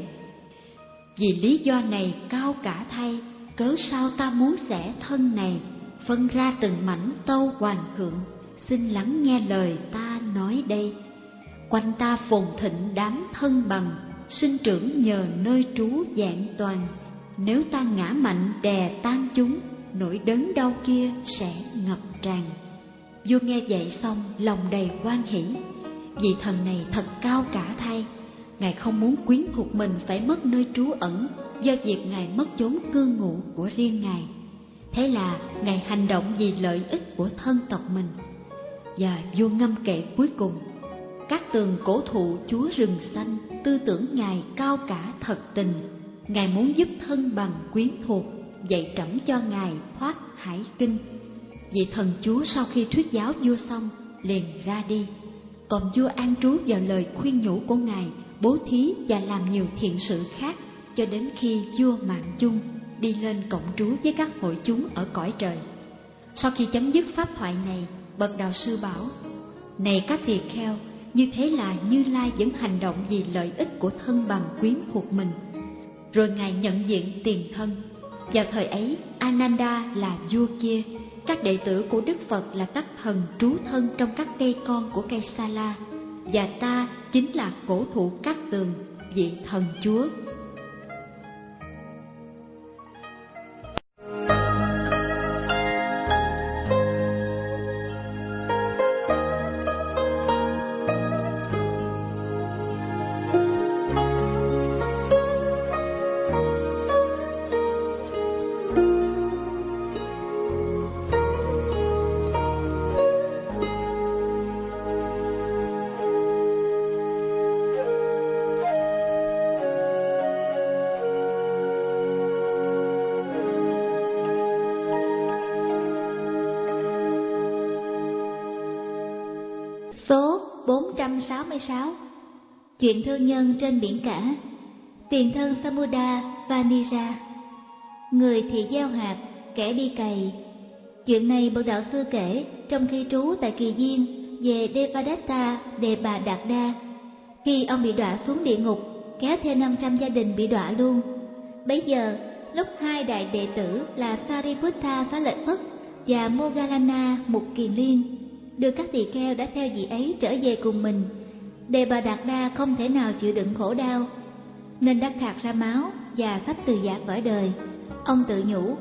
vì lý do này cao cả thay, cớ sao ta muốn xẻ thân này, phân ra từng mảnh tâu hoàng thượng, xin lắng nghe lời ta nói đây. Quanh ta phồn thịnh đám thân bằng, sinh trưởng nhờ nơi trú vẹn toàn. Nếu ta ngã mạnh đè tan chúng, nỗi đớn đau kia sẽ ngập tràn. Vua nghe vậy xong lòng đầy hoan hỷ. Vị thần này thật cao cả thay. Ngài không muốn quyến thuộc mình phải mất nơi trú ẩn do việc Ngài mất chốn cư ngụ của riêng Ngài. Thế là Ngài hành động vì lợi ích của thân tộc mình. Và vua ngâm kệ cuối cùng: các tường cổ thụ chúa rừng xanh, tư tưởng Ngài cao cả thật tình. Ngài muốn giúp thân bằng quyến thuộc, dạy trẫm cho Ngài thoát hải kinh. Vị thần chúa sau khi thuyết giáo vua xong liền ra đi. Còn vua an trú vào lời khuyên nhủ của Ngài, bố thí và làm nhiều thiện sự khác, cho đến khi vua Mạng Chung đi lên cộng trú với các hội chúng ở cõi trời. Sau khi chấm dứt pháp thoại này, bậc đạo sư bảo: này các tỳ kheo, như thế là Như Lai vẫn hành động vì lợi ích của thân bằng quyến thuộc mình. Rồi Ngài nhận diện tiền thân. Vào thời ấy, Ananda là vua kia, các đệ tử của Đức Phật là các thần trú thân trong các cây con của cây Sa La, và ta chính là cổ thụ Cát Tường, vị thần chúa. Số bốn trăm sáu mươi sáu. Chuyện thương nhân trên biển cả. Tiền thân Samuda Vanira. Người thì gieo hạt, kẻ đi cày. Chuyện này bậc đạo sư kể trong khi trú tại Kỳ Viên về Devadatta Đề Bà Đạt Đa. Khi ông bị đọa xuống địa ngục, kéo theo năm trăm gia đình bị đọa luôn. Bấy giờ, lúc hai đại đệ tử là Sariputta Phá Lợi Phất và Moggallana Mục Kiền Liên đưa các tỳ kheo đã theo vị ấy trở về cùng mình, Đề Bà Đạt Đa không thể nào chịu đựng khổ đau nên đã khạc ra máu và sắp từ giã cõi đời. Ông tự nhủ: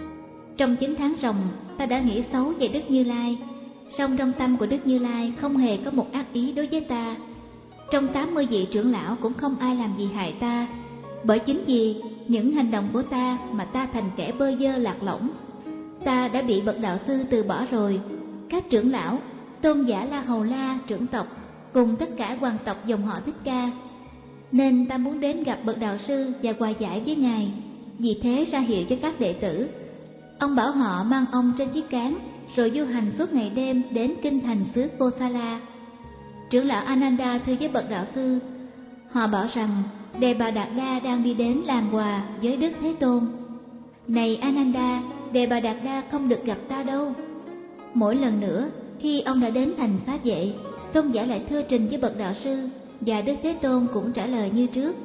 trong chín tháng ròng ta đã nghĩ xấu về Đức Như Lai, song trong tâm của Đức Như Lai không hề có một ác ý đối với ta. Trong tám mươi vị trưởng lão cũng không ai làm gì hại ta, bởi chính vì những hành động của ta mà ta thành kẻ bơ vơ lạc lõng. Ta đã bị bậc đạo sư từ bỏ rồi. Các trưởng lão, tôn giả La Hầu La trưởng tộc cùng tất cả hoàng tộc dòng họ Thích Ca, nên ta muốn đến gặp bậc đạo sư và hòa giải với ngài. Vì thế ra hiệu cho các đệ tử. Ông bảo họ mang ông trên chiếc cáng, rồi du hành suốt ngày đêm đến kinh thành xứ Kosala. Trưởng lão Ananda thưa với bậc đạo sư. Họ bảo rằng Đề Bà Đạt Đa đang đi đến làm quà với Đức Thế Tôn. Này Ananda, Đề Bà Đạt Đa không được gặp ta đâu. Mỗi lần nữa khi ông đã đến thành Xá Vệ, tôn giả lại thưa trình với bậc đạo sư, và Đức Thế Tôn cũng trả lời như trước.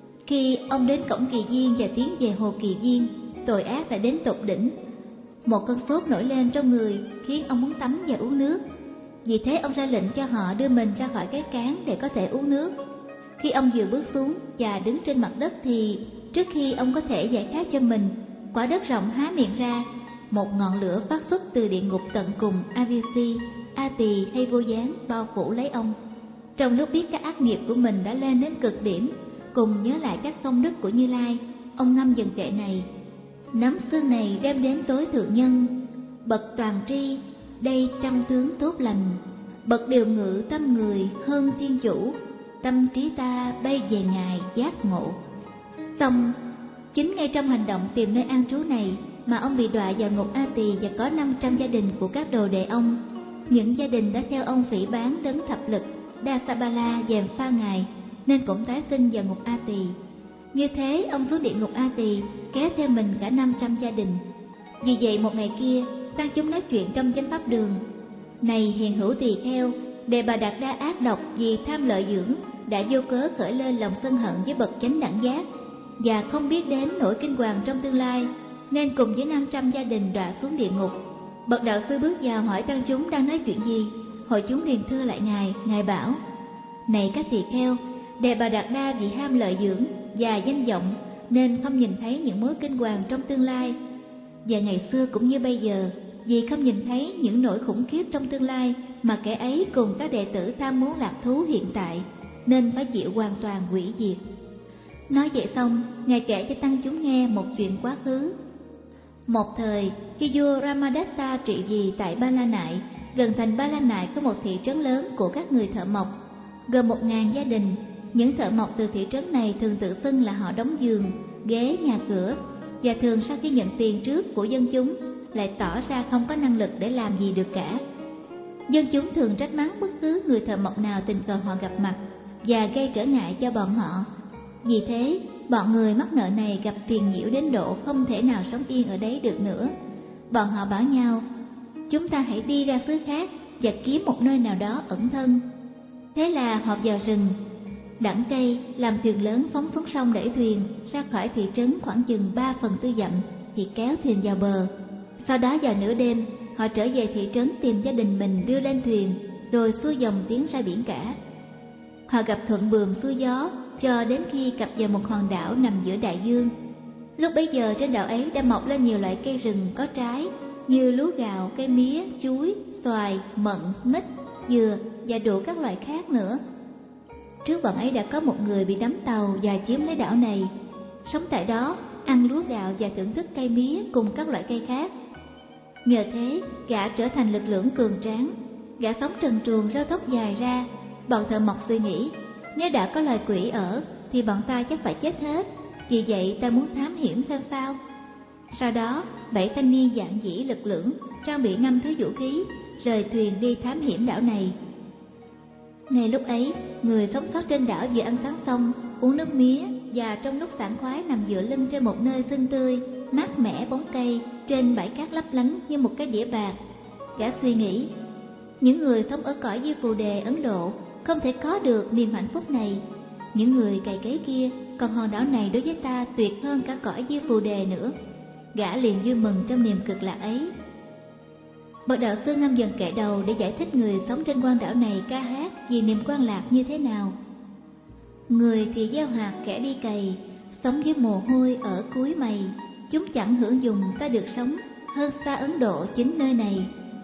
Khi ông đến cổng Kỳ Viên và tiến về hồ Kỳ Viên, tội ác đã đến tột đỉnh. Một cơn sốt nổi lên trong người khiến ông muốn tắm và uống nước. Vì thế ông ra lệnh cho họ đưa mình ra khỏi cái cáng để có thể uống nước. Khi ông vừa bước xuống và đứng trên mặt đất thì trước khi ông có thể giải khát cho mình, quả đất rộng há miệng ra, một ngọn lửa phát xuất từ địa ngục tận cùng Avisi, A Tỳ hay Vô Gián bao phủ lấy ông. Trong lúc biết các ác nghiệp của mình đã lên đến cực điểm, cùng nhớ lại các công đức của Như Lai, ông ngâm dần kệ này: nắm xương này đem đến tối thượng nhân, bậc toàn tri, đây trăm tướng tốt lành. Bậc điều ngự tâm người hơn thiên chủ, tâm trí ta bay về ngài giác ngộ. Xong, chính ngay trong hành động tìm nơi an trú này mà ông bị đọa vào ngục A Tỳ, và có năm trăm gia đình của các đồ đệ ông. Những gia đình đã theo ông phỉ báng đấng thập lực Dasabala gièm pha ngài, nên cũng tái sinh vào ngục A Tỳ. Như thế, ông xuống địa ngục A Tỳ kéo theo mình cả năm trăm gia đình. Vì vậy một ngày kia, tăng chúng nói chuyện trong chánh pháp đường. Này hiền hữu tỳ kheo, Đề Bà Đạt Đa ác độc vì tham lợi dưỡng đã vô cớ khởi lên lòng sân hận với bậc chánh đẳng giác, và không biết đến nỗi kinh hoàng trong tương lai, nên cùng với năm trăm gia đình đọa xuống địa ngục. Bậc đạo sư bước vào hỏi tăng chúng đang nói chuyện gì. Hội chúng liền thưa lại ngài. Ngài bảo: này các tỳ kheo, Đề Bà Đạt Đa vì ham lợi dưỡng và danh vọng nên không nhìn thấy những mối kinh hoàng trong tương lai, và ngày xưa cũng như bây giờ, vì không nhìn thấy những nỗi khủng khiếp trong tương lai mà kẻ ấy cùng các đệ tử tham muốn lạc thú hiện tại, nên phải chịu hoàn toàn hủy diệt. Nói vậy xong, ngài kể cho tăng chúng nghe một chuyện quá khứ. Một thời, khi vua Ramadatta trị vì tại Ba La Nại, gần thành Ba La Nại có một thị trấn lớn của các người thợ mộc, gồm một ngàn gia đình. Những thợ mộc từ thị trấn này thường tự xưng là họ đóng giường, ghế, nhà cửa, và thường sau khi nhận tiền trước của dân chúng lại tỏ ra không có năng lực để làm gì được cả. Dân chúng thường trách mắng bất cứ người thợ mộc nào tình cờ họ gặp mặt và gây trở ngại cho bọn họ. Vì thế, bọn người mắc nợ này gặp phiền nhiễu đến độ không thể nào sống yên ở đấy được nữa. Bọn họ bảo nhau: chúng ta hãy đi ra xứ khác và kiếm một nơi nào đó ẩn thân. Thế là họ vào rừng, đẵn cây, làm thuyền lớn phóng xuống sông đẩy thuyền ra khỏi thị trấn khoảng chừng ba phần tư dặm thì kéo thuyền vào bờ. Sau đó vào nửa đêm, họ trở về thị trấn tìm gia đình mình đưa lên thuyền, rồi xuôi dòng tiến ra biển cả. Họ gặp thuận buồm xuôi gió cho đến khi cập vào một hòn đảo nằm giữa đại dương. Lúc bấy giờ trên đảo ấy đã mọc lên nhiều loại cây rừng có trái như lúa gạo, cây mía, chuối, xoài, mận, mít, dừa và đủ các loại khác nữa. Trước bọn ấy đã có một người bị đắm tàu và chiếm lấy đảo này, sống tại đó, ăn lúa gạo và thưởng thức cây mía cùng các loại cây khác. Nhờ thế, gã trở thành lực lượng cường tráng. Gã sống trần truồng, râu tóc dài ra. Bọn thợ mộc suy nghĩ, nếu đã có loài quỷ ở thì bọn ta chắc phải chết hết, vì vậy ta muốn thám hiểm xem sao. Sau đó, bảy thanh niên dạn dĩ lực lưỡng, trang bị năm thứ vũ khí, rời thuyền đi thám hiểm đảo này. Ngay lúc ấy, người sống sót trên đảo vừa ăn sáng xong, uống nước mía, và trong lúc sảng khoái nằm dựa lưng trên một nơi xinh tươi, mát mẻ bóng cây, trên bãi cát lấp lánh như một cái đĩa bạc. Gã suy nghĩ, những người sống ở cõi Diêm Phù Đề Ấn Độ không thể có được niềm hạnh phúc này. Những người cày cấy kia, còn hòn đảo này đối với ta tuyệt hơn cả cõi Diêm Phù Đề nữa. Gã liền vui mừng trong niềm cực lạc ấy. Bậc đạo sư ngâm dần kệ đầu để giải thích người sống trên quan đảo này ca hát vì niềm quan lạc như thế nào. Người thì gieo hạt kẻ đi cày, sống với mồ hôi ở cuối mày. Chúng chẳng hưởng dùng ta được sống, hơn xa Ấn Độ chính nơi này.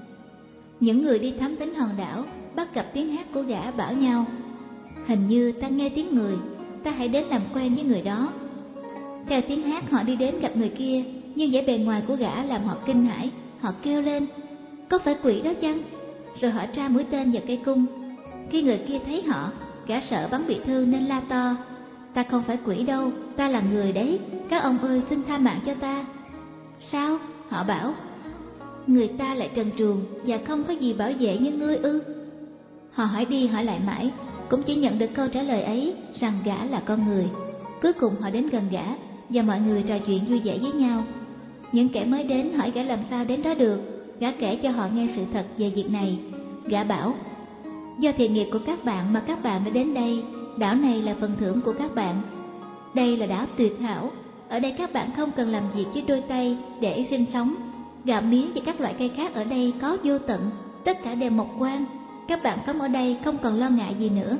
Những người đi thám thính hòn đảo bắt gặp tiếng hát của gã bảo nhau: hình như ta nghe tiếng người, ta hãy đến làm quen với người đó. Theo tiếng hát họ đi đến gặp người kia, nhưng vẻ bề ngoài của gã làm họ kinh hãi. Họ kêu lên: có phải quỷ đó chăng? Rồi họ tra mũi tên vào cây cung. Khi người kia thấy họ, gã sợ bắn bị thương nên la to: ta không phải quỷ đâu, ta là người đấy, các ông ơi xin tha mạng cho ta. Sao? Họ bảo. Người ta lại trần truồng và không có gì bảo vệ như ngươi ư? Họ hỏi đi hỏi lại mãi, cũng chỉ nhận được câu trả lời ấy, rằng gã là con người. Cuối cùng họ đến gần gã, và mọi người trò chuyện vui vẻ với nhau. Những kẻ mới đến hỏi gã làm sao đến đó được. Gã kể cho họ nghe sự thật về việc này. Gã bảo: do thiện nghiệp của các bạn mà các bạn đã đến đây, đảo này là phần thưởng của các bạn. Đây là đảo tuyệt hảo. Ở đây các bạn không cần làm việc với đôi tay để sinh sống. Gạo mía và các loại cây khác ở đây có vô tận, tất cả đều mọc quang. Các bạn sống ở đây không còn lo ngại gì nữa.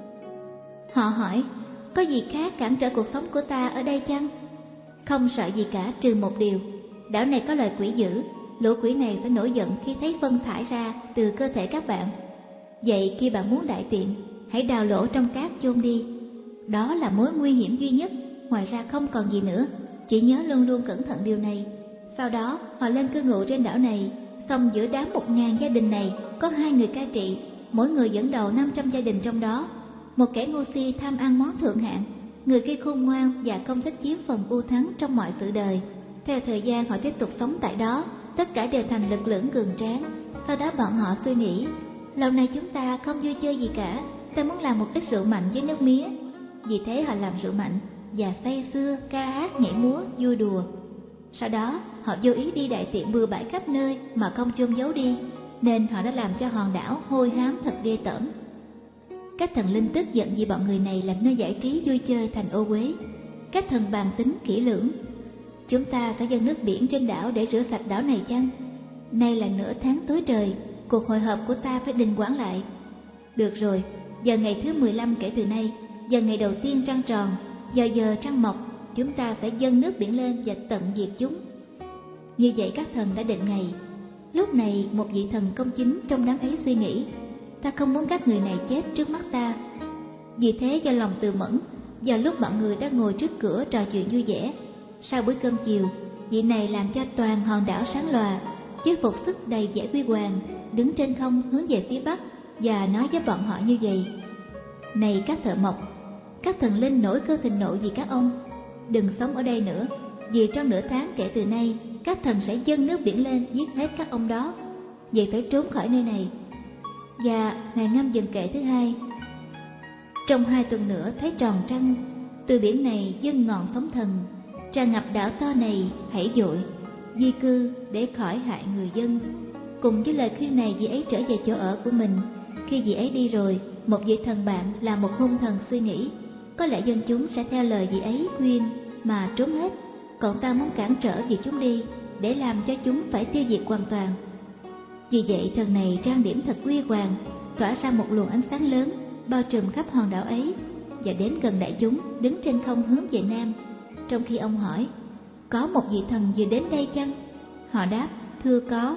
Họ hỏi: có gì khác cản trở cuộc sống của ta ở đây chăng? Không sợ gì cả, trừ một điều: đảo này có loài quỷ dữ. Lũ quỷ này sẽ nổi giận khi thấy phân thải ra từ cơ thể các bạn. Vậy khi bạn muốn đại tiện, hãy đào lỗ trong cát chôn đi. Đó là mối nguy hiểm duy nhất, ngoài ra không còn gì nữa. Chỉ nhớ luôn luôn cẩn thận điều này. Sau đó họ lên cư ngụ trên đảo này, Xong giữa đám một ngàn gia đình này có hai người cai trị, mỗi người dẫn đầu năm trăm gia đình trong đó. Một kẻ ngu si tham ăn món thượng hạng, người kia khôn ngoan và không thích chiếm phần ưu thắng trong mọi sự đời. Theo thời gian họ tiếp tục sống tại đó, tất cả đều thành lực lưỡng cường tráng. Sau đó bọn họ suy nghĩ, lâu nay chúng ta không vui chơi gì cả, ta muốn làm một ít rượu mạnh với nước mía. Vì thế họ làm rượu mạnh và say sưa ca hát nhảy múa vui đùa. Sau đó họ vô ý đi đại tiện bừa bãi khắp nơi mà không chôn giấu đi, nên họ đã làm cho hòn đảo hôi hám thật ghê tởm. Các thần linh tức giận vì bọn người này làm nơi giải trí vui chơi thành ô uế. Các thần bàn tính kỹ lưỡng, chúng ta sẽ dâng nước biển trên đảo để rửa sạch đảo này chăng? Nay là nửa tháng tối trời, cuộc hội họp của ta phải đình hoãn lại. Được rồi, giờ ngày thứ mười lăm kể từ nay, giờ ngày đầu tiên trăng tròn, giờ giờ trăng mọc, chúng ta sẽ dâng nước biển lên và tận diệt chúng. Như vậy các thần đã định ngày. Lúc này một vị thần công chính trong đám ấy suy nghĩ, ta không muốn các người này chết trước mắt ta. Vì thế do lòng từ mẫn, vào lúc mọi người đã ngồi trước cửa trò chuyện vui vẻ, sau bữa cơm chiều, vị này làm cho toàn hòn đảo sáng lòa, chiếc phục sức đầy vẻ huy hoàng, đứng trên không hướng về phía bắc và nói với bọn họ như vậy: Này các thợ mộc, các thần linh nổi cơn thịnh nộ vì các ông, đừng sống ở đây nữa, vì trong nửa tháng kể từ nay các thần sẽ dâng nước biển lên giết hết các ông đó. Vậy phải trốn khỏi nơi này. Và ngày năm dần kệ thứ hai, trong hai tuần nữa thấy tròn trăng, từ biển này dâng ngọn sóng thần, tràn ngập đảo to này, hãy dội di cư để khỏi hại người dân. Cùng với lời khuyên này, vị ấy trở về chỗ ở của mình. Khi vị ấy đi rồi, một vị thần bạn là một hung thần suy nghĩ, có lẽ dân chúng sẽ theo lời vị ấy khuyên mà trốn hết, còn ta muốn cản trở việc chúng đi để làm cho chúng phải tiêu diệt hoàn toàn. Vì vậy thần này trang điểm thật huy hoàng, tỏa ra một luồng ánh sáng lớn bao trùm khắp hòn đảo ấy, và đến gần đại chúng, đứng trên không hướng về nam. Trong khi ông hỏi, có một vị thần vừa đến đây chăng? Họ đáp, thưa có.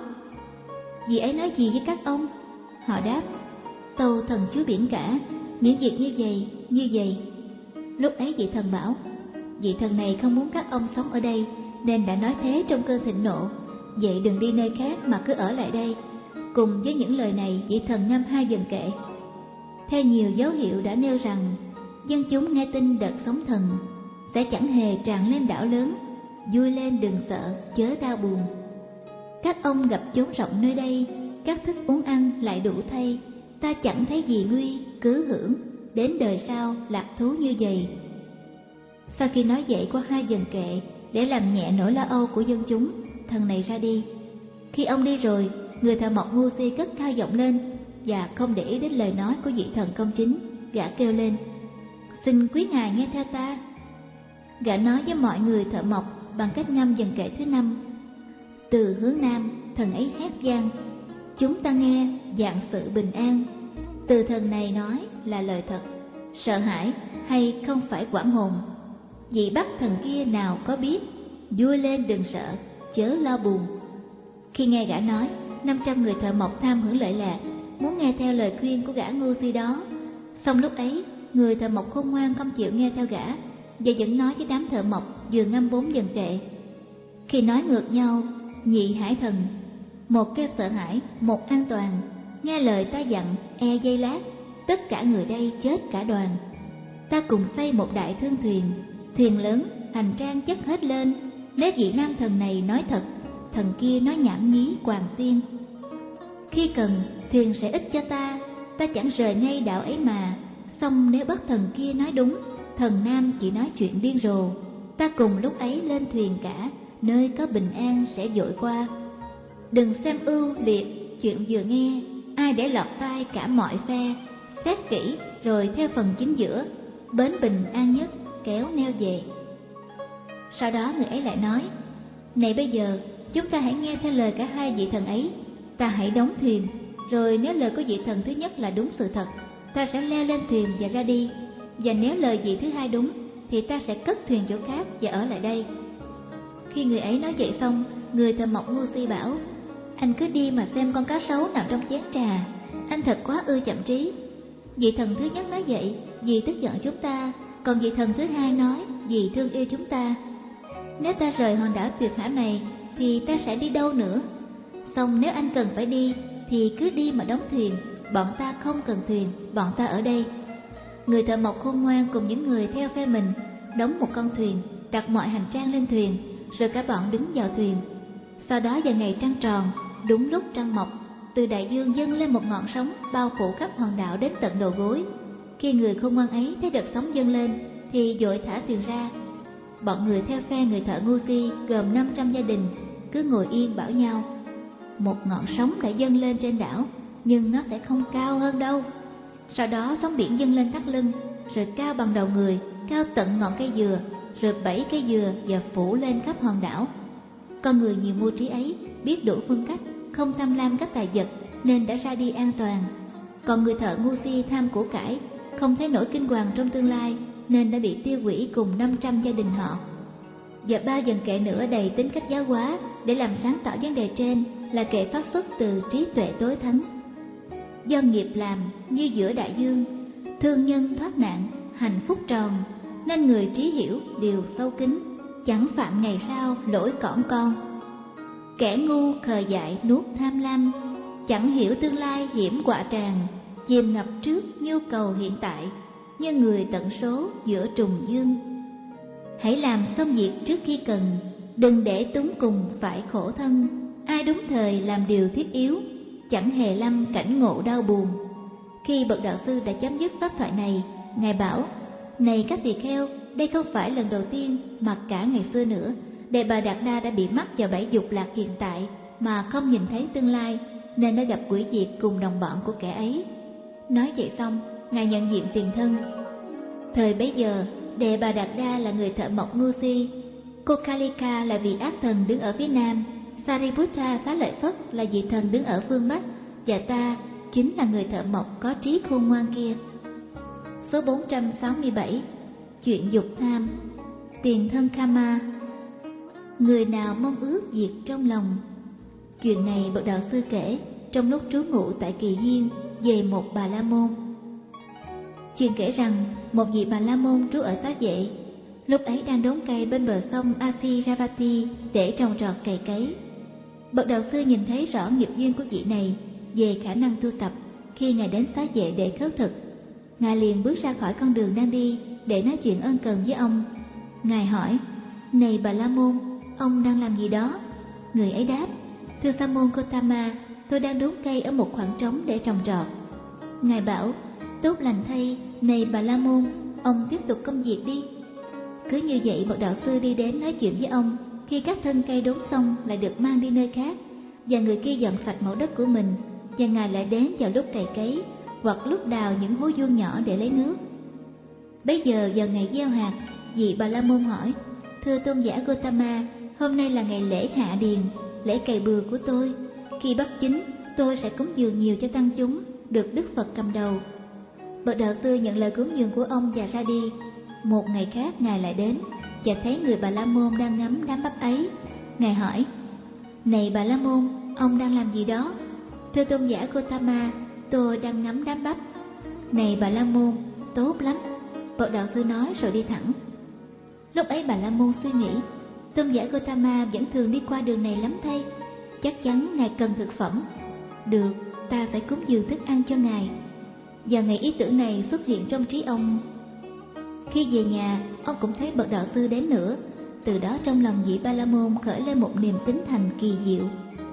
Vị ấy nói gì với các ông? Họ đáp, tâu thần chúa biển cả, những việc như vậy, như vậy. Lúc ấy vị thần bảo, vị thần này không muốn các ông sống ở đây, nên đã nói thế trong cơn thịnh nộ. Vậy đừng đi nơi khác mà cứ ở lại đây. Cùng với những lời này, vị thần năm hai dần kệ. Theo nhiều dấu hiệu đã nêu rằng, dân chúng nghe tin đợt sóng thần sẽ chẳng hề tràn lên đảo lớn. Vui lên đừng sợ, chớ đau buồn. Các ông gặp chốn rộng nơi đây, các thức uống ăn lại đủ thay. Ta chẳng thấy gì nguy, cứ hưởng, đến đời sau lạc thú như vậy. Sau khi nói vậy qua hai dần kệ, để làm nhẹ nỗi lo âu của dân chúng, thần này ra đi. Khi ông đi rồi, người thợ mộc ngu si cất cao giọng lên, và không để ý đến lời nói của vị thần công chính. Gã kêu lên, xin quý ngài nghe theo ta. Gã nói với mọi người thợ mộc bằng cách ngâm dần kệ thứ năm. Từ hướng nam, thần ấy hét vang, chúng ta nghe vạn sự bình an. Từ thần này nói là lời thật, sợ hãi hay không phải quảng hồn. Vị bắc thần kia nào có biết, vui lên đừng sợ, chớ lo buồn. Khi nghe gã nói, năm trăm người thợ mộc tham hưởng lợi lạc, muốn nghe theo lời khuyên của gã ngu si đó. Xong lúc ấy, người thợ mộc khôn ngoan không chịu nghe theo gã, và vẫn nói với đám thợ mộc vừa ngâm bốn dần kệ. Khi nói ngược nhau, nhị hải thần, một kêu sợ hãi, một an toàn. Nghe lời ta dặn, e giây lát, tất cả người đây chết cả đoàn. Ta cùng xây một đại thương thuyền, thuyền lớn, hành trang chất hết lên. Nếu vị nam thần này nói thật, thần kia nói nhảm nhí quàng xiên. Khi cần, thuyền sẽ ích cho ta, ta chẳng rời ngay đảo ấy mà. Xong nếu bắt thần kia nói đúng, thần nam chỉ nói chuyện điên rồ, ta cùng lúc ấy lên thuyền cả, nơi có bình an sẽ dội qua. Đừng xem ưu liệt chuyện vừa nghe, ai để lọt tai cả mọi phe. Xét kỹ rồi theo phần chính giữa, bến bình an nhất kéo neo về. Sau đó người ấy lại nói, này bây giờ chúng ta hãy nghe theo lời cả hai vị thần ấy. Ta hãy đóng thuyền, rồi nếu lời của vị thần thứ nhất là đúng sự thật, ta sẽ leo lên thuyền và ra đi. Và nếu lời vị thứ hai đúng, thì ta sẽ cất thuyền chỗ khác và ở lại đây. Khi người ấy nói vậy xong, người thợ mộc ngu si bảo, anh cứ đi mà xem con cá sấu nằm trong chén trà, anh thật quá ư chậm trí. Vị thần thứ nhất nói vậy vì tức giận chúng ta, còn vị thần thứ hai nói vì thương yêu chúng ta. Nếu ta rời hòn đảo tuyệt hảo này thì ta sẽ đi đâu nữa? Xong nếu anh cần phải đi thì cứ đi mà đóng thuyền, bọn ta không cần thuyền, bọn ta ở đây. Người thợ mộc khôn ngoan cùng những người theo phe mình đóng một con thuyền, đặt mọi hành trang lên thuyền, rồi cả bọn đứng vào thuyền. Sau đó vào ngày trăng tròn, đúng lúc trăng mọc, từ đại dương dâng lên một ngọn sóng bao phủ khắp hòn đảo đến tận đầu gối. Khi người khôn ngoan ấy thấy đợt sóng dâng lên thì vội thả thuyền ra. Bọn người theo phe người thợ ngu si gồm năm trăm gia đình cứ ngồi yên bảo nhau: một ngọn sóng đã dâng lên trên đảo, nhưng nó sẽ không cao hơn đâu. Sau đó sóng biển dâng lên thắt lưng, rồi cao bằng đầu người, cao tận ngọn cây dừa, rồi bảy cây dừa và phủ lên khắp hòn đảo. Con người nhiều mưu trí ấy biết đủ phương cách, không tham lam các tài vật nên đã ra đi an toàn. Còn người thợ ngu si tham của cải, không thấy nổi kinh hoàng trong tương lai nên đã bị tiêu hủy cùng năm trăm gia đình họ. Và ba dần kệ nữa đầy tính cách giáo hóa để làm sáng tỏ vấn đề trên là kệ phát xuất từ trí tuệ tối thánh. Do nghiệp làm như giữa đại dương, thương nhân thoát nạn, hạnh phúc tròn, nên người trí hiểu đều sâu kín, chẳng phạm ngày sau lỗi cỏn con. Kẻ ngu khờ dại nuốt tham lam, chẳng hiểu tương lai hiểm họa tràn, chìm ngập trước nhu cầu hiện tại, như người tận số giữa trùng dương. Hãy làm xong việc trước khi cần, đừng để túng cùng phải khổ thân. Ai đúng thời làm điều thiết yếu, chẳng hề lâm cảnh ngộ đau buồn. Khi bậc đạo sư đã chấm dứt pháp thoại này, ngài bảo: này các tỳ kheo, đây không phải lần đầu tiên mà cả ngày xưa nữa, Đề Bà Đạt Đa đã bị mắc vào bẫy dục lạc hiện tại mà không nhìn thấy tương lai, nên đã gặp quỷ diệt cùng đồng bọn của kẻ ấy. Nói vậy xong, ngài nhận diện tiền thân. Thời bấy giờ, Đề Bà Đạt Đa là người thợ mộc ngu si, cô Kalika là vị ác thần đứng ở phía nam, Sariputta Xá Lợi Phất là vị thần đứng ở phương bắc, và ta chính là người thợ mộc có trí khôn ngoan kia. Số bốn trăm sáu mươi bảy. Chuyện dục tham. Tiền thân Kama. Người nào mong ước diệt trong lòng. Chuyện này bậc đạo sư kể trong lúc trú ngụ tại Kỳ Hiên về một Bà La Môn. Chuyện kể rằng một vị Bà La Môn trú ở Xá Vệ, lúc ấy đang đốn cây bên bờ sông Asiravati để trồng trọt cày cấy. Bậc đạo sư nhìn thấy rõ nghiệp duyên của vị này về khả năng tu tập. Khi ngài đến Xá Vệ để khất thực, ngài liền bước ra khỏi con đường đang đi để nói chuyện ân cần với ông. Ngài hỏi: này Bà La Môn, ông đang làm gì đó? Người ấy đáp: thưa Sa môn Gotama, tôi đang đốn cây ở một khoảng trống để trồng trọt. Ngài bảo: tốt lành thay, này Bà La Môn, ông tiếp tục công việc đi. Cứ như vậy bậc đạo sư đi đến nói chuyện với ông. Khi các thân cây đốn xong lại được mang đi nơi khác, và người kia dọn sạch mẫu đất của mình, và ngài lại đến vào lúc cày cấy hoặc lúc đào những hố vuông nhỏ để lấy nước. Bấy giờ vào ngày gieo hạt, vị Bà La Môn hỏi: thưa tôn giả Gotama, hôm nay là ngày lễ hạ điền, lễ cày bừa của tôi. Khi bắp chín, tôi sẽ cúng dường nhiều cho tăng chúng, được Đức Phật cầm đầu. Bậc đạo sư nhận lời cúng dường của ông và ra đi. Một ngày khác ngài lại đến và thấy người Bà La Môn đang ngắm đám bắp ấy. Ngài hỏi: này Bà La Môn, ông đang làm gì đó? Thưa tôn giả Gotama, tôi đang ngắm đám bắp. Này Bà La Môn, tốt lắm. Bậc đạo sư nói rồi đi thẳng. Lúc ấy Bà La Môn suy nghĩ: tôn giả Gotama vẫn thường đi qua đường này lắm thay, chắc chắn ngài cần thực phẩm. Được, ta sẽ cúng dường thức ăn cho ngài. Và ngày ý tưởng này xuất hiện trong trí ông. Khi về nhà, ông cũng thấy bậc đạo sư đến nữa. Từ đó trong lòng vị Ba La Môn khởi lên một niềm tín thành kỳ diệu.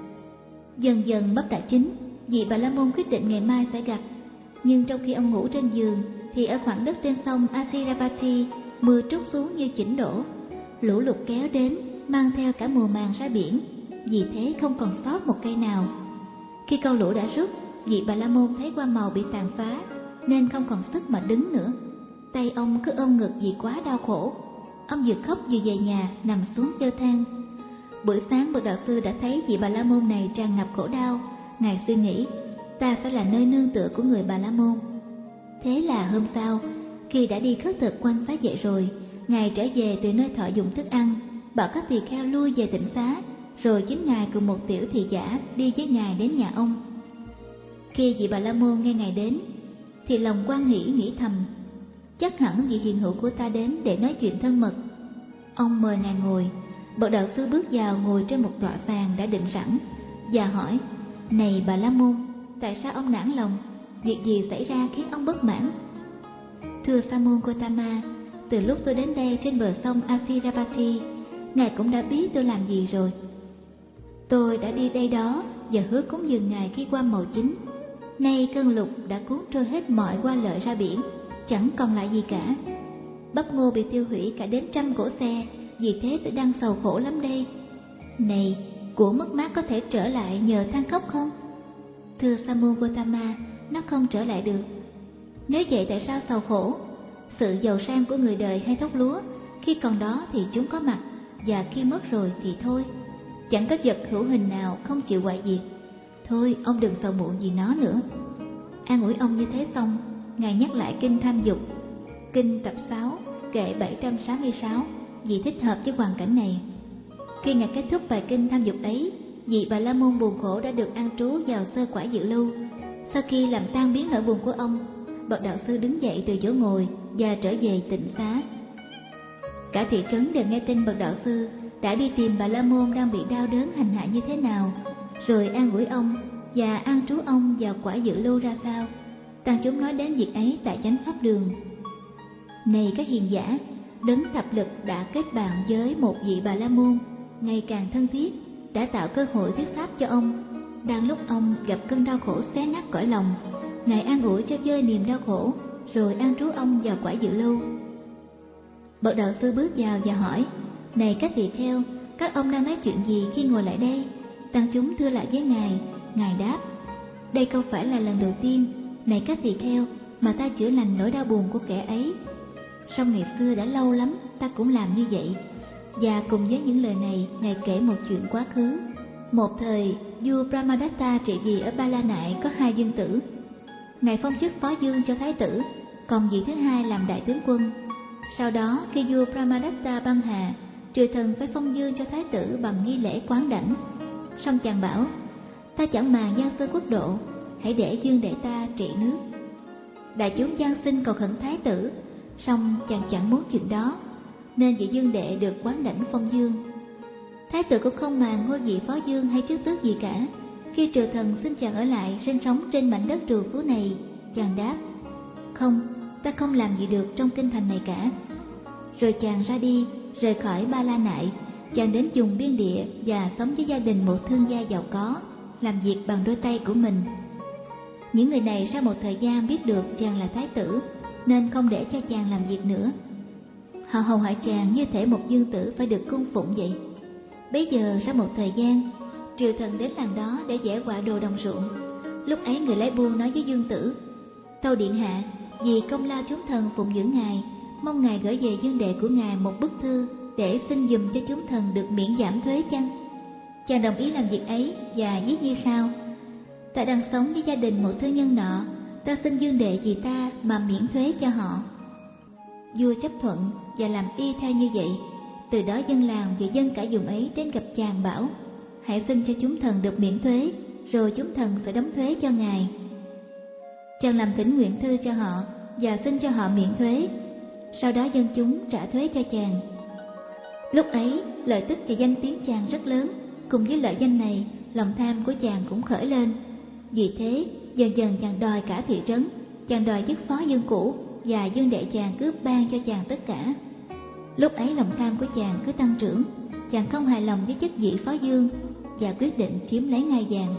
Dần dần bắp đã chín, vị Bà La Môn quyết định ngày mai sẽ gặp. Nhưng trong khi ông ngủ trên giường thì ở khoảng đất trên sông Asiravati, mưa trút xuống như chỉnh đổ. Lũ lụt kéo đến, mang theo cả mùa màng ra biển, vì thế không còn sót một cây nào. Khi câu lũ đã rút, vị Bà La Môn thấy hoa màu bị tàn phá, nên không còn sức mà đứng nữa. Tay ông cứ ôm ngực vì quá đau khổ. Ông vừa khóc vừa về nhà nằm xuống kêu than. Buổi sáng bậc đạo sư đã thấy vị Bà La Môn này tràn ngập khổ đau. Ngài suy nghĩ: ta sẽ là nơi nương tựa của người Bà La Môn. Thế là hôm sau, khi đã đi khất thực quanh Xá Vệ rồi, ngài trở về từ nơi thọ dụng thức ăn, bảo các tỳ kheo lui về tịnh xá, rồi chính ngài cùng một tiểu thị giả đi với ngài đến nhà ông. Khi vị Bà La Môn nghe ngài đến thì lòng hoan hỉ, nghĩ thầm: chắc hẳn vị hiền hữu của ta đến để nói chuyện thân mật. Ông mời ngài ngồi. Bậc đạo sư bước vào ngồi trên một tọa sàn đã định sẵn, và hỏi: Này Bà La Môn, tại sao ông nản lòng? Việc gì xảy ra khiến ông bất mãn? Thưa Sa môn Gotama, từ lúc tôi đến đây trên bờ sông Asiravati, Ngài cũng đã biết tôi làm gì rồi. Tôi đã đi đây đó và hứa cúng dường Ngài khi qua màu chính. Nay cơn lục đã cuốn trôi hết mọi hoa lợi ra biển, chẳng còn lại gì cả. Bắp ngô bị tiêu hủy cả đến trăm cỗ xe, vì thế tôi đang sầu khổ lắm đây. Này, của mất mát có thể trở lại nhờ than khóc không? Thưa Sa môn Gotama, nó không trở lại được. Nếu vậy tại sao sầu khổ? Sự giàu sang của người đời hay thóc lúa, khi còn đó thì chúng có mặt, và khi mất rồi thì thôi. Chẳng có vật hữu hình nào không chịu hoại diệt. Thôi ông đừng sầu muộn vì nó nữa. An ủi ông như thế xong, Ngài nhắc lại kinh tham dục, kinh tập sáu, kệ bảy trăm sáu mươi sáu, vì thích hợp với hoàn cảnh này. Khi Ngài kết thúc bài kinh tham dục ấy, vị Bà La Môn buồn khổ đã được an trú vào sơ quả dự lưu. Sau khi làm tan biến nỗi buồn của ông, bậc đạo sư đứng dậy từ chỗ ngồi và trở về tịnh xá. Cả thị trấn đều nghe tin bậc đạo sư đã đi tìm Bà La Môn đang bị đau đớn hành hạ như thế nào, rồi an ủi ông và an trú ông vào quả dự lưu ra sao. Tăng chúng nói đến việc ấy tại chánh pháp đường. Này các hiền giả, đấng thập lực đã kết bạn với một vị Bà La Môn ngày càng thân thiết, đã tạo cơ hội thuyết pháp cho ông. Đang lúc ông gặp cơn đau khổ xé nát cõi lòng, Ngài an ủi cho vơi niềm đau khổ, rồi an trú ông vào quả dự lưu. Bậc đạo sư bước vào và hỏi: Này các tỳ kheo, các ông đang nói chuyện gì khi ngồi lại đây? Tăng chúng thưa lại với Ngài. Ngài đáp: Đây không phải là lần đầu tiên, này các tỳ kheo, mà ta chữa lành nỗi đau buồn của kẻ ấy. Song ngày xưa đã lâu lắm ta cũng làm như vậy. Và cùng với những lời này, Ngài kể một chuyện quá khứ. Một thời, vua Brahmadatta trị vì ở Ba La Nại có hai vương tử. Ngài phong chức phó vương cho thái tử, còn vị thứ hai làm đại tướng quân. Sau đó, khi vua Brahmadatta băng hà, triều thần phải phong vương cho thái tử bằng nghi lễ quán đảnh. Song chàng bảo: Ta chẳng màng giang sơn quốc độ, hãy để vương đệ ta trị nước. Đại chúng gian xin cầu khẩn thái tử, song chàng chẳng muốn chuyện đó, nên vị vương đệ được quán đảnh phong vương. Thái tử cũng không màng ngôi vị phó vương hay chức tước gì cả. Khi triều thần xin chàng ở lại sinh sống trên mảnh đất trù phú này, chàng đáp: Không, ta không làm gì được trong kinh thành này cả. Rồi chàng ra đi, rời khỏi Ba La Nại. Chàng đến vùng biên địa và sống với gia đình một thương gia giàu có, làm việc bằng đôi tay của mình. Những người này sau một thời gian biết được chàng là thái tử, nên không để cho chàng làm việc nữa. Họ hầu hạ chàng như thể một vương tử phải được cung phụng vậy. Bấy giờ sau một thời gian, triều thần đến làng đó để giẻ quạ đồ đồng ruộng. Lúc ấy người lái buôn nói với vương tử: Tâu điện hạ, vì công lao chúng thần phụng dưỡng ngài, mong ngài gửi về vương đệ của ngài một bức thư để xin dùm cho chúng thần được miễn giảm thuế chăng? Chàng đồng ý làm việc ấy và viết như sau: Ta đang sống với gia đình một thương nhân nọ, ta xin vương đệ vì ta mà miễn thuế cho họ. Vua chấp thuận và làm y theo như vậy. Từ đó dân làng và dân cả vùng ấy đến gặp chàng bảo: Hãy xin cho chúng thần được miễn thuế, rồi chúng thần sẽ đóng thuế cho ngài. Chàng làm thỉnh nguyện thư cho họ và xin cho họ miễn thuế. Sau đó dân chúng trả thuế cho chàng. Lúc ấy lợi tức và danh tiếng chàng rất lớn. Cùng với lợi danh này, lòng tham của chàng cũng khởi lên. Vì thế dần dần chàng đòi cả thị trấn. Chàng đòi chức phó vương cũ, và vương đệ chàng cướp ban cho chàng tất cả. Lúc ấy lòng tham của chàng cứ tăng trưởng. Chàng không hài lòng với chức vị phó vương và quyết định chiếm lấy ngai vàng.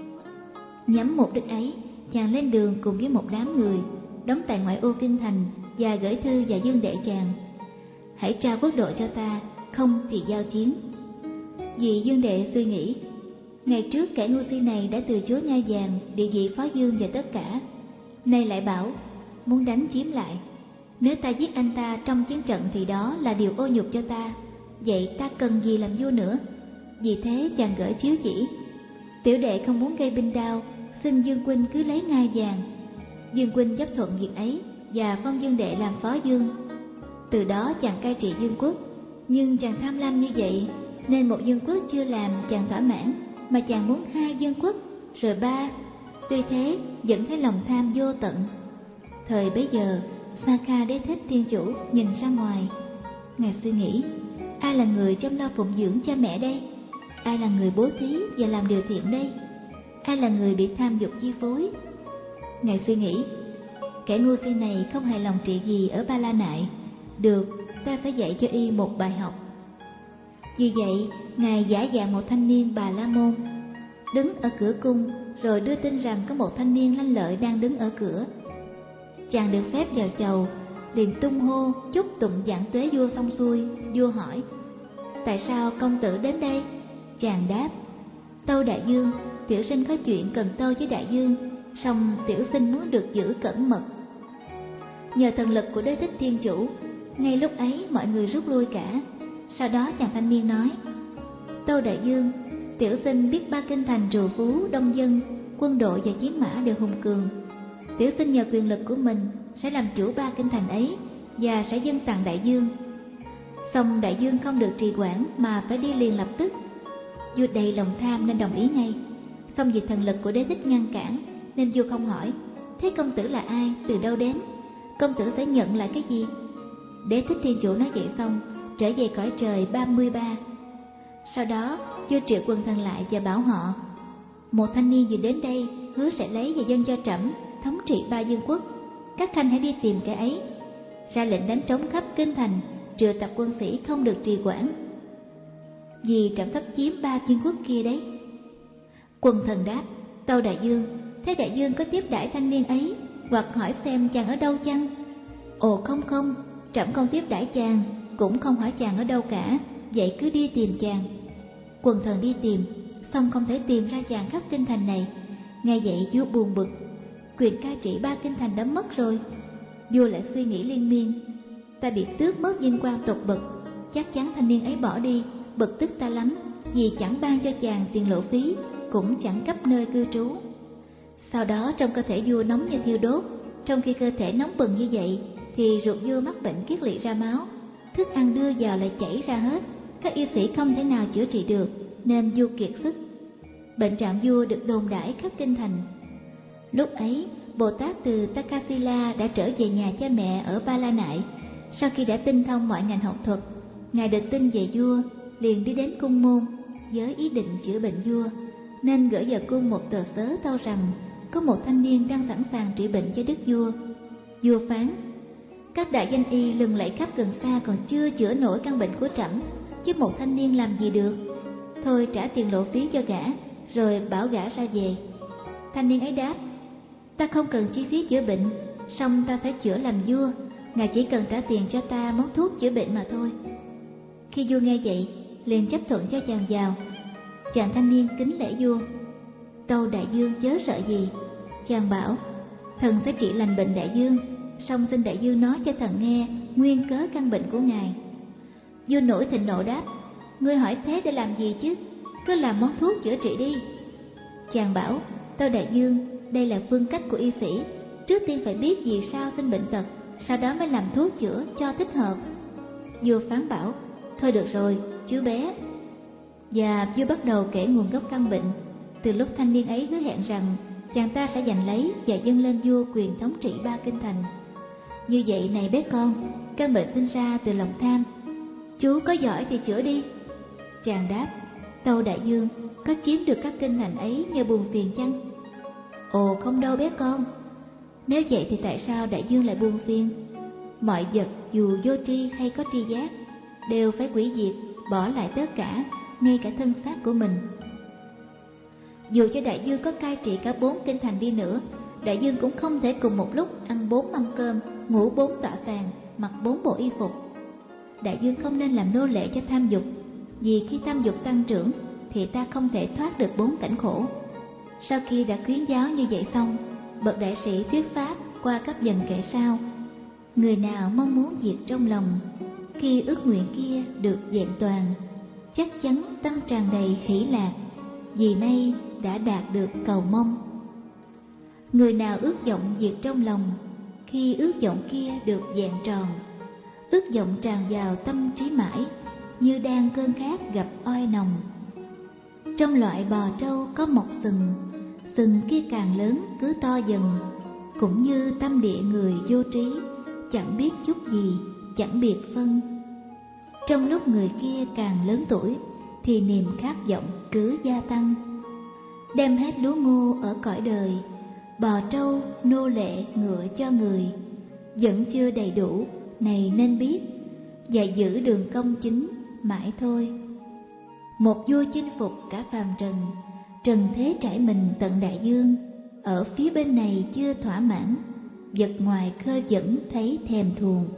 Nhắm mục đích ấy, chàng lên đường cùng với một đám người, đóng tại ngoại ô kinh thành và gửi thư và vương đệ chàng: Hãy trao quốc độ cho ta, không thì giao chiến. Vì vương đệ suy nghĩ, ngày trước kẻ ngu si này đã từ chối ngai vàng, địa vị phó vương và tất cả, nay lại bảo muốn đánh chiếm lại. Nếu ta giết anh ta trong chiến trận thì đó là điều ô nhục cho ta. Vậy ta cần gì làm vua nữa? Vì thế chàng gửi chiếu chỉ: Tiểu đệ không muốn gây binh đao, xin vương huynh cứ lấy ngai vàng. Vương huynh chấp thuận việc ấy và phong vương đệ làm phó vương. Từ đó chàng cai trị vương quốc. Nhưng chàng tham lam như vậy, nên một vương quốc chưa làm chàng thỏa mãn, mà chàng muốn hai vương quốc, rồi ba. Tuy thế vẫn thấy lòng tham vô tận. Thời bấy giờ, Sakha Đế Thích Thiên Chủ nhìn ra ngoài. Ngài suy nghĩ: ai là người chăm lo phụng dưỡng cha mẹ đây? ai là người bố thí và làm điều thiện đây? Ai là người bị tham dục chi phối? Ngài suy nghĩ, kẻ ngu si này không hài lòng trị gì ở Ba La Nại. Được, ta sẽ dạy cho y một bài học. Vì vậy, Ngài giả dạng một thanh niên Bà La Môn, đứng ở cửa cung, rồi đưa tin rằng có một thanh niên lanh lợi đang đứng ở cửa. Chàng được phép vào chầu, liền tung hô chúc tụng giảng tuế vua xong xuôi. Vua hỏi, tại sao công tử đến đây? Chàng đáp, tâu đại dương, tiểu sinh có chuyện cần tâu với đại dương, song tiểu sinh muốn được giữ cẩn mật. Nhờ thần lực của Đế Thích Thiên Chủ, ngay lúc ấy mọi người rút lui cả. Sau đó chàng thanh niên nói, tâu đại dương, tiểu sinh biết ba kinh thành trù phú, đông dân, quân đội và chiến mã đều hùng cường. Tiểu sinh nhờ quyền lực của mình sẽ làm chủ ba kinh thành ấy và sẽ dâng tặng đại dương. Song đại dương không được trì hoãn mà phải đi liền lập tức. Vua đầy lòng tham nên đồng ý ngay. Song vì thần lực của Đế Thích ngăn cản nên vua không hỏi, thế công tử là ai, từ đâu đến, công tử sẽ nhận lại cái gì? Đế Thích Thiên Chủ nói vậy xong trở về cõi trời ba mươi ba. Sau đó vua triệu quần thần lại và bảo họ, một thanh niên vừa đến đây hứa sẽ lấy và dâng cho trẫm thống trị ba vương quốc. Các khanh hãy đi tìm kẻ ấy, ra lệnh đánh trống khắp kinh thành, triệu tập quân sĩ không được trì hoãn, vì trẫm sắp chiếm ba vương quốc kia đấy. Quần thần đáp, tâu đại dương, thế đại dương có tiếp đãi thanh niên ấy, hoặc hỏi xem chàng ở đâu chăng? Ồ không không, trẫm không tiếp đãi chàng, cũng không hỏi chàng ở đâu cả, vậy cứ đi tìm chàng. Quần thần đi tìm, xong không thể tìm ra chàng khắp kinh thành này. Nghe vậy vua buồn bực, quyền cai trị ba kinh thành đã mất rồi. Vua lại suy nghĩ liên miên, ta bị tước mất vinh quang tột bậc, chắc chắn thanh niên ấy bỏ đi, bực tức ta lắm, vì chẳng ban cho chàng tiền lộ phí, cũng chẳng cấp nơi cư trú. Sau đó trong cơ thể vua nóng như thiêu đốt, trong khi cơ thể nóng bừng như vậy thì ruột vua mắc bệnh kiết lỵ ra máu, thức ăn đưa vào lại chảy ra hết, các y sĩ không thể nào chữa trị được, nên vua kiệt sức. Bệnh trạng vua được đồn đãi khắp kinh thành. Lúc ấy Bồ Tát từ Takasila đã trở về nhà cha mẹ ở Ba La Nại. Sau khi đã tinh thông mọi ngành học thuật, ngài được tin về vua, liền đi đến cung môn với ý định chữa bệnh vua, nên gửi vào cung một tờ sớ tâu rằng có một thanh niên đang sẵn sàng trị bệnh cho đức vua. Vua phán, các đại danh y lừng lẫy khắp gần xa còn chưa chữa nổi căn bệnh của trẫm, chứ một thanh niên làm gì được. Thôi trả tiền lộ phí cho gã, rồi bảo gã ra về. Thanh niên ấy đáp, ta không cần chi phí chữa bệnh, song ta phải chữa làm vua, ngài chỉ cần trả tiền cho ta món thuốc chữa bệnh mà thôi. Khi vua nghe vậy, liền chấp thuận cho chàng vào. Chàng thanh niên kính lễ vua, tâu đại dương chớ sợ gì. Chàng bảo, thần sẽ trị lành bệnh đại dương, song xin đại dương nói cho thần nghe nguyên cớ căn bệnh của ngài. Vua nổi thịnh nộ đáp, ngươi hỏi thế để làm gì chứ, cứ làm món thuốc chữa trị đi. Chàng bảo, tâu đại dương, đây là phương cách của y sĩ, trước tiên phải biết vì sao sinh bệnh tật, sau đó mới làm thuốc chữa cho thích hợp. Vua phán bảo, thôi được rồi, chú bé. Và vua bắt đầu kể nguồn gốc căn bệnh, từ lúc thanh niên ấy hứa hẹn rằng chàng ta sẽ giành lấy và dâng lên vua quyền thống trị ba kinh thành. Như vậy này bé con, căn bệnh sinh ra từ lòng tham, chú có giỏi thì chữa đi. Chàng đáp, tâu đại dương, có chiếm được các kinh thành ấy nhờ buồn phiền chăng? Ồ không đâu bé con. Nếu vậy thì tại sao đại dương lại buồn phiền? Mọi vật dù vô tri hay có tri giác đều phải hủy diệt, bỏ lại tất cả, ngay cả thân xác của mình. Dù cho đại dương có cai trị cả bốn kinh thành đi nữa, đại dương cũng không thể cùng một lúc ăn bốn mâm cơm, ngủ bốn tọa sàn, mặc bốn bộ y phục. Đại dương không nên làm nô lệ cho tham dục, vì khi tham dục tăng trưởng thì ta không thể thoát được bốn cảnh khổ. Sau khi đã khuyến giáo như vậy xong, bậc đại sĩ thuyết pháp qua cấp dần kệ sau. Người nào mong muốn diệt trong lòng, khi ước nguyện kia được vẹn toàn, chắc chắn tâm tràn đầy hỷ lạc, vì nay đã đạt được cầu mong. Người nào ước vọng diệt trong lòng, khi ước vọng kia được vẹn tròn, ước vọng tràn vào tâm trí mãi, như đang cơn khát gặp oi nồng. Trong loại bò trâu có một sừng, sừng kia càng lớn cứ to dần, cũng như tâm địa người vô trí, chẳng biết chút gì, chẳng biệt phân. Trong lúc người kia càng lớn tuổi thì niềm khát vọng cứ gia tăng. Đem hết lúa ngô ở cõi đời, bò trâu, nô lệ, ngựa cho người, vẫn chưa đầy đủ, này nên biết, và giữ đường công chính mãi thôi. Một vua chinh phục cả phàm trần, trần thế trải mình tận đại dương, ở phía bên này chưa thỏa mãn, vật ngoài khơi vẫn thấy thèm thuồng.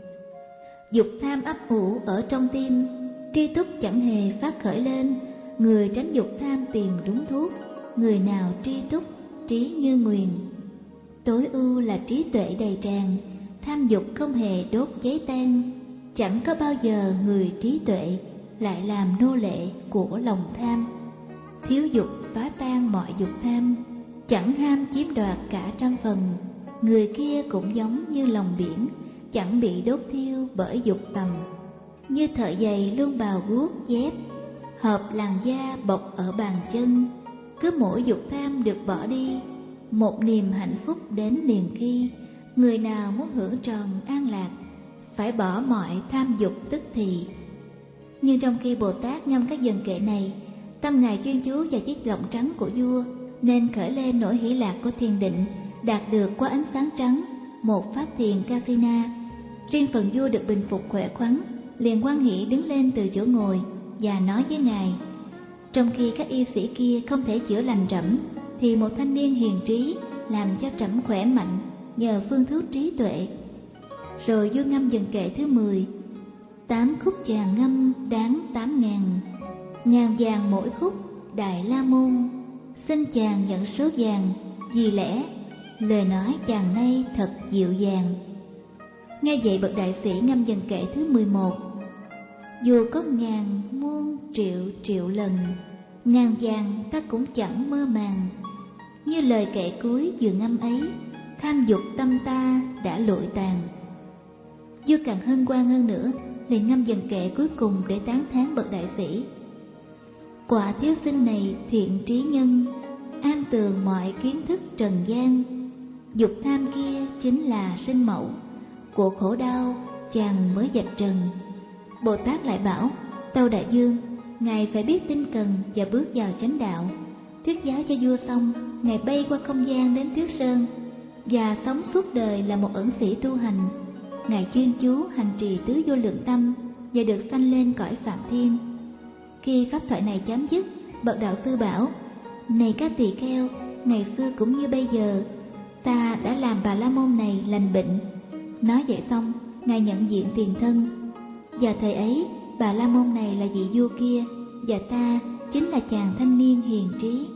Dục tham ấp ủ ở trong tim, tri túc chẳng hề phát khởi lên, người tránh dục tham tìm đúng thuốc, người nào tri túc trí như nguyền. Tối ưu là trí tuệ đầy tràn, tham dục không hề đốt cháy tan, chẳng có bao giờ người trí tuệ lại làm nô lệ của lòng tham. Thiếu dục phá tan mọi dục tham, chẳng ham chiếm đoạt cả trăm phần, người kia cũng giống như lòng biển, chẳng bị đốt thiêu bởi dục tầm. Như thợ giày luôn bào guốc dép, hợp làn da bọc ở bàn chân, cứ mỗi dục tham được bỏ đi, một niềm hạnh phúc đến liền khi. Người nào muốn hưởng tròn an lạc, phải bỏ mọi tham dục tức thì. Nhưng trong khi Bồ Tát ngâm các dần kệ này, tâm ngài chuyên chú vào chiếc lọng trắng của vua, nên khởi lên nỗi hỷ lạc của thiền định, đạt được qua ánh sáng trắng, một pháp thiền Kasina. Riêng phần vua được bình phục khỏe khoắn, liền hoan hỷ đứng lên từ chỗ ngồi và nói với ngài. Trong khi các y sĩ kia không thể chữa lành trẫm, thì một thanh niên hiền trí làm cho trẫm khỏe mạnh nhờ phương thuốc trí tuệ. Rồi vua ngâm dần kệ thứ mười. Tám khúc chàng ngâm đáng tám ngàn, ngàn vàng mỗi khúc Đại La Môn, xin chàng nhận số vàng, vì lẽ lời nói chàng nay thật dịu dàng. Nghe vậy bậc đại sĩ ngâm dần kệ thứ mười một. Dù có ngàn muôn triệu triệu lần, ngàn vàng ta cũng chẳng mơ màng, như lời kệ cuối vừa ngâm ấy, tham dục tâm ta đã lụi tàn. Vua càng hân hoan hơn nữa, liền ngâm dần kệ cuối cùng để tán thán bậc đại sĩ. Quả thiếu sinh này thiện trí nhân, an tường mọi kiến thức trần gian, dục tham kia chính là sinh mẫu của khổ đau chàng mới vạch trần. Bồ Tát lại bảo Tâu Đại Dương, ngài phải biết tinh cần và bước vào chánh đạo. Thuyết giáo cho vua xong, ngài bay qua không gian đến Tuyết Sơn và sống suốt đời là một ẩn sĩ tu hành. Ngài chuyên chú hành trì tứ vô lượng tâm và được sanh lên cõi Phạm Thiên. Khi pháp thoại này chấm dứt, bậc đạo sư bảo: Này các tỳ kheo, ngày xưa cũng như bây giờ, ta đã làm Bà La Môn này lành bệnh. Nói vậy xong, ngài nhận diện tiền thân. Và thời ấy, Bà La Môn này là vị vua kia, và ta chính là chàng thanh niên hiền trí.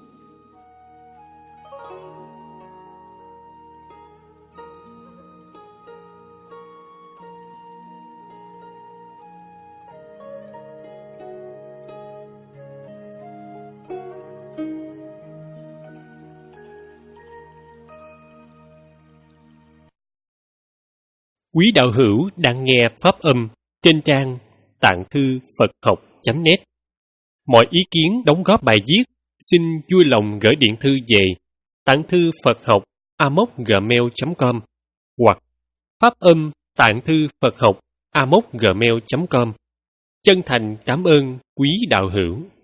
Quý đạo hữu đang nghe pháp âm trên trang tạng thư Phật học chấm net. Mọi ý kiến đóng góp bài viết xin vui lòng gửi điện thư về tạng thư Phật học a m o c gmail chấm com hoặc pháp âm tạng thư Phật học a m o c gmail chấm com. Chân thành cảm ơn quý đạo hữu.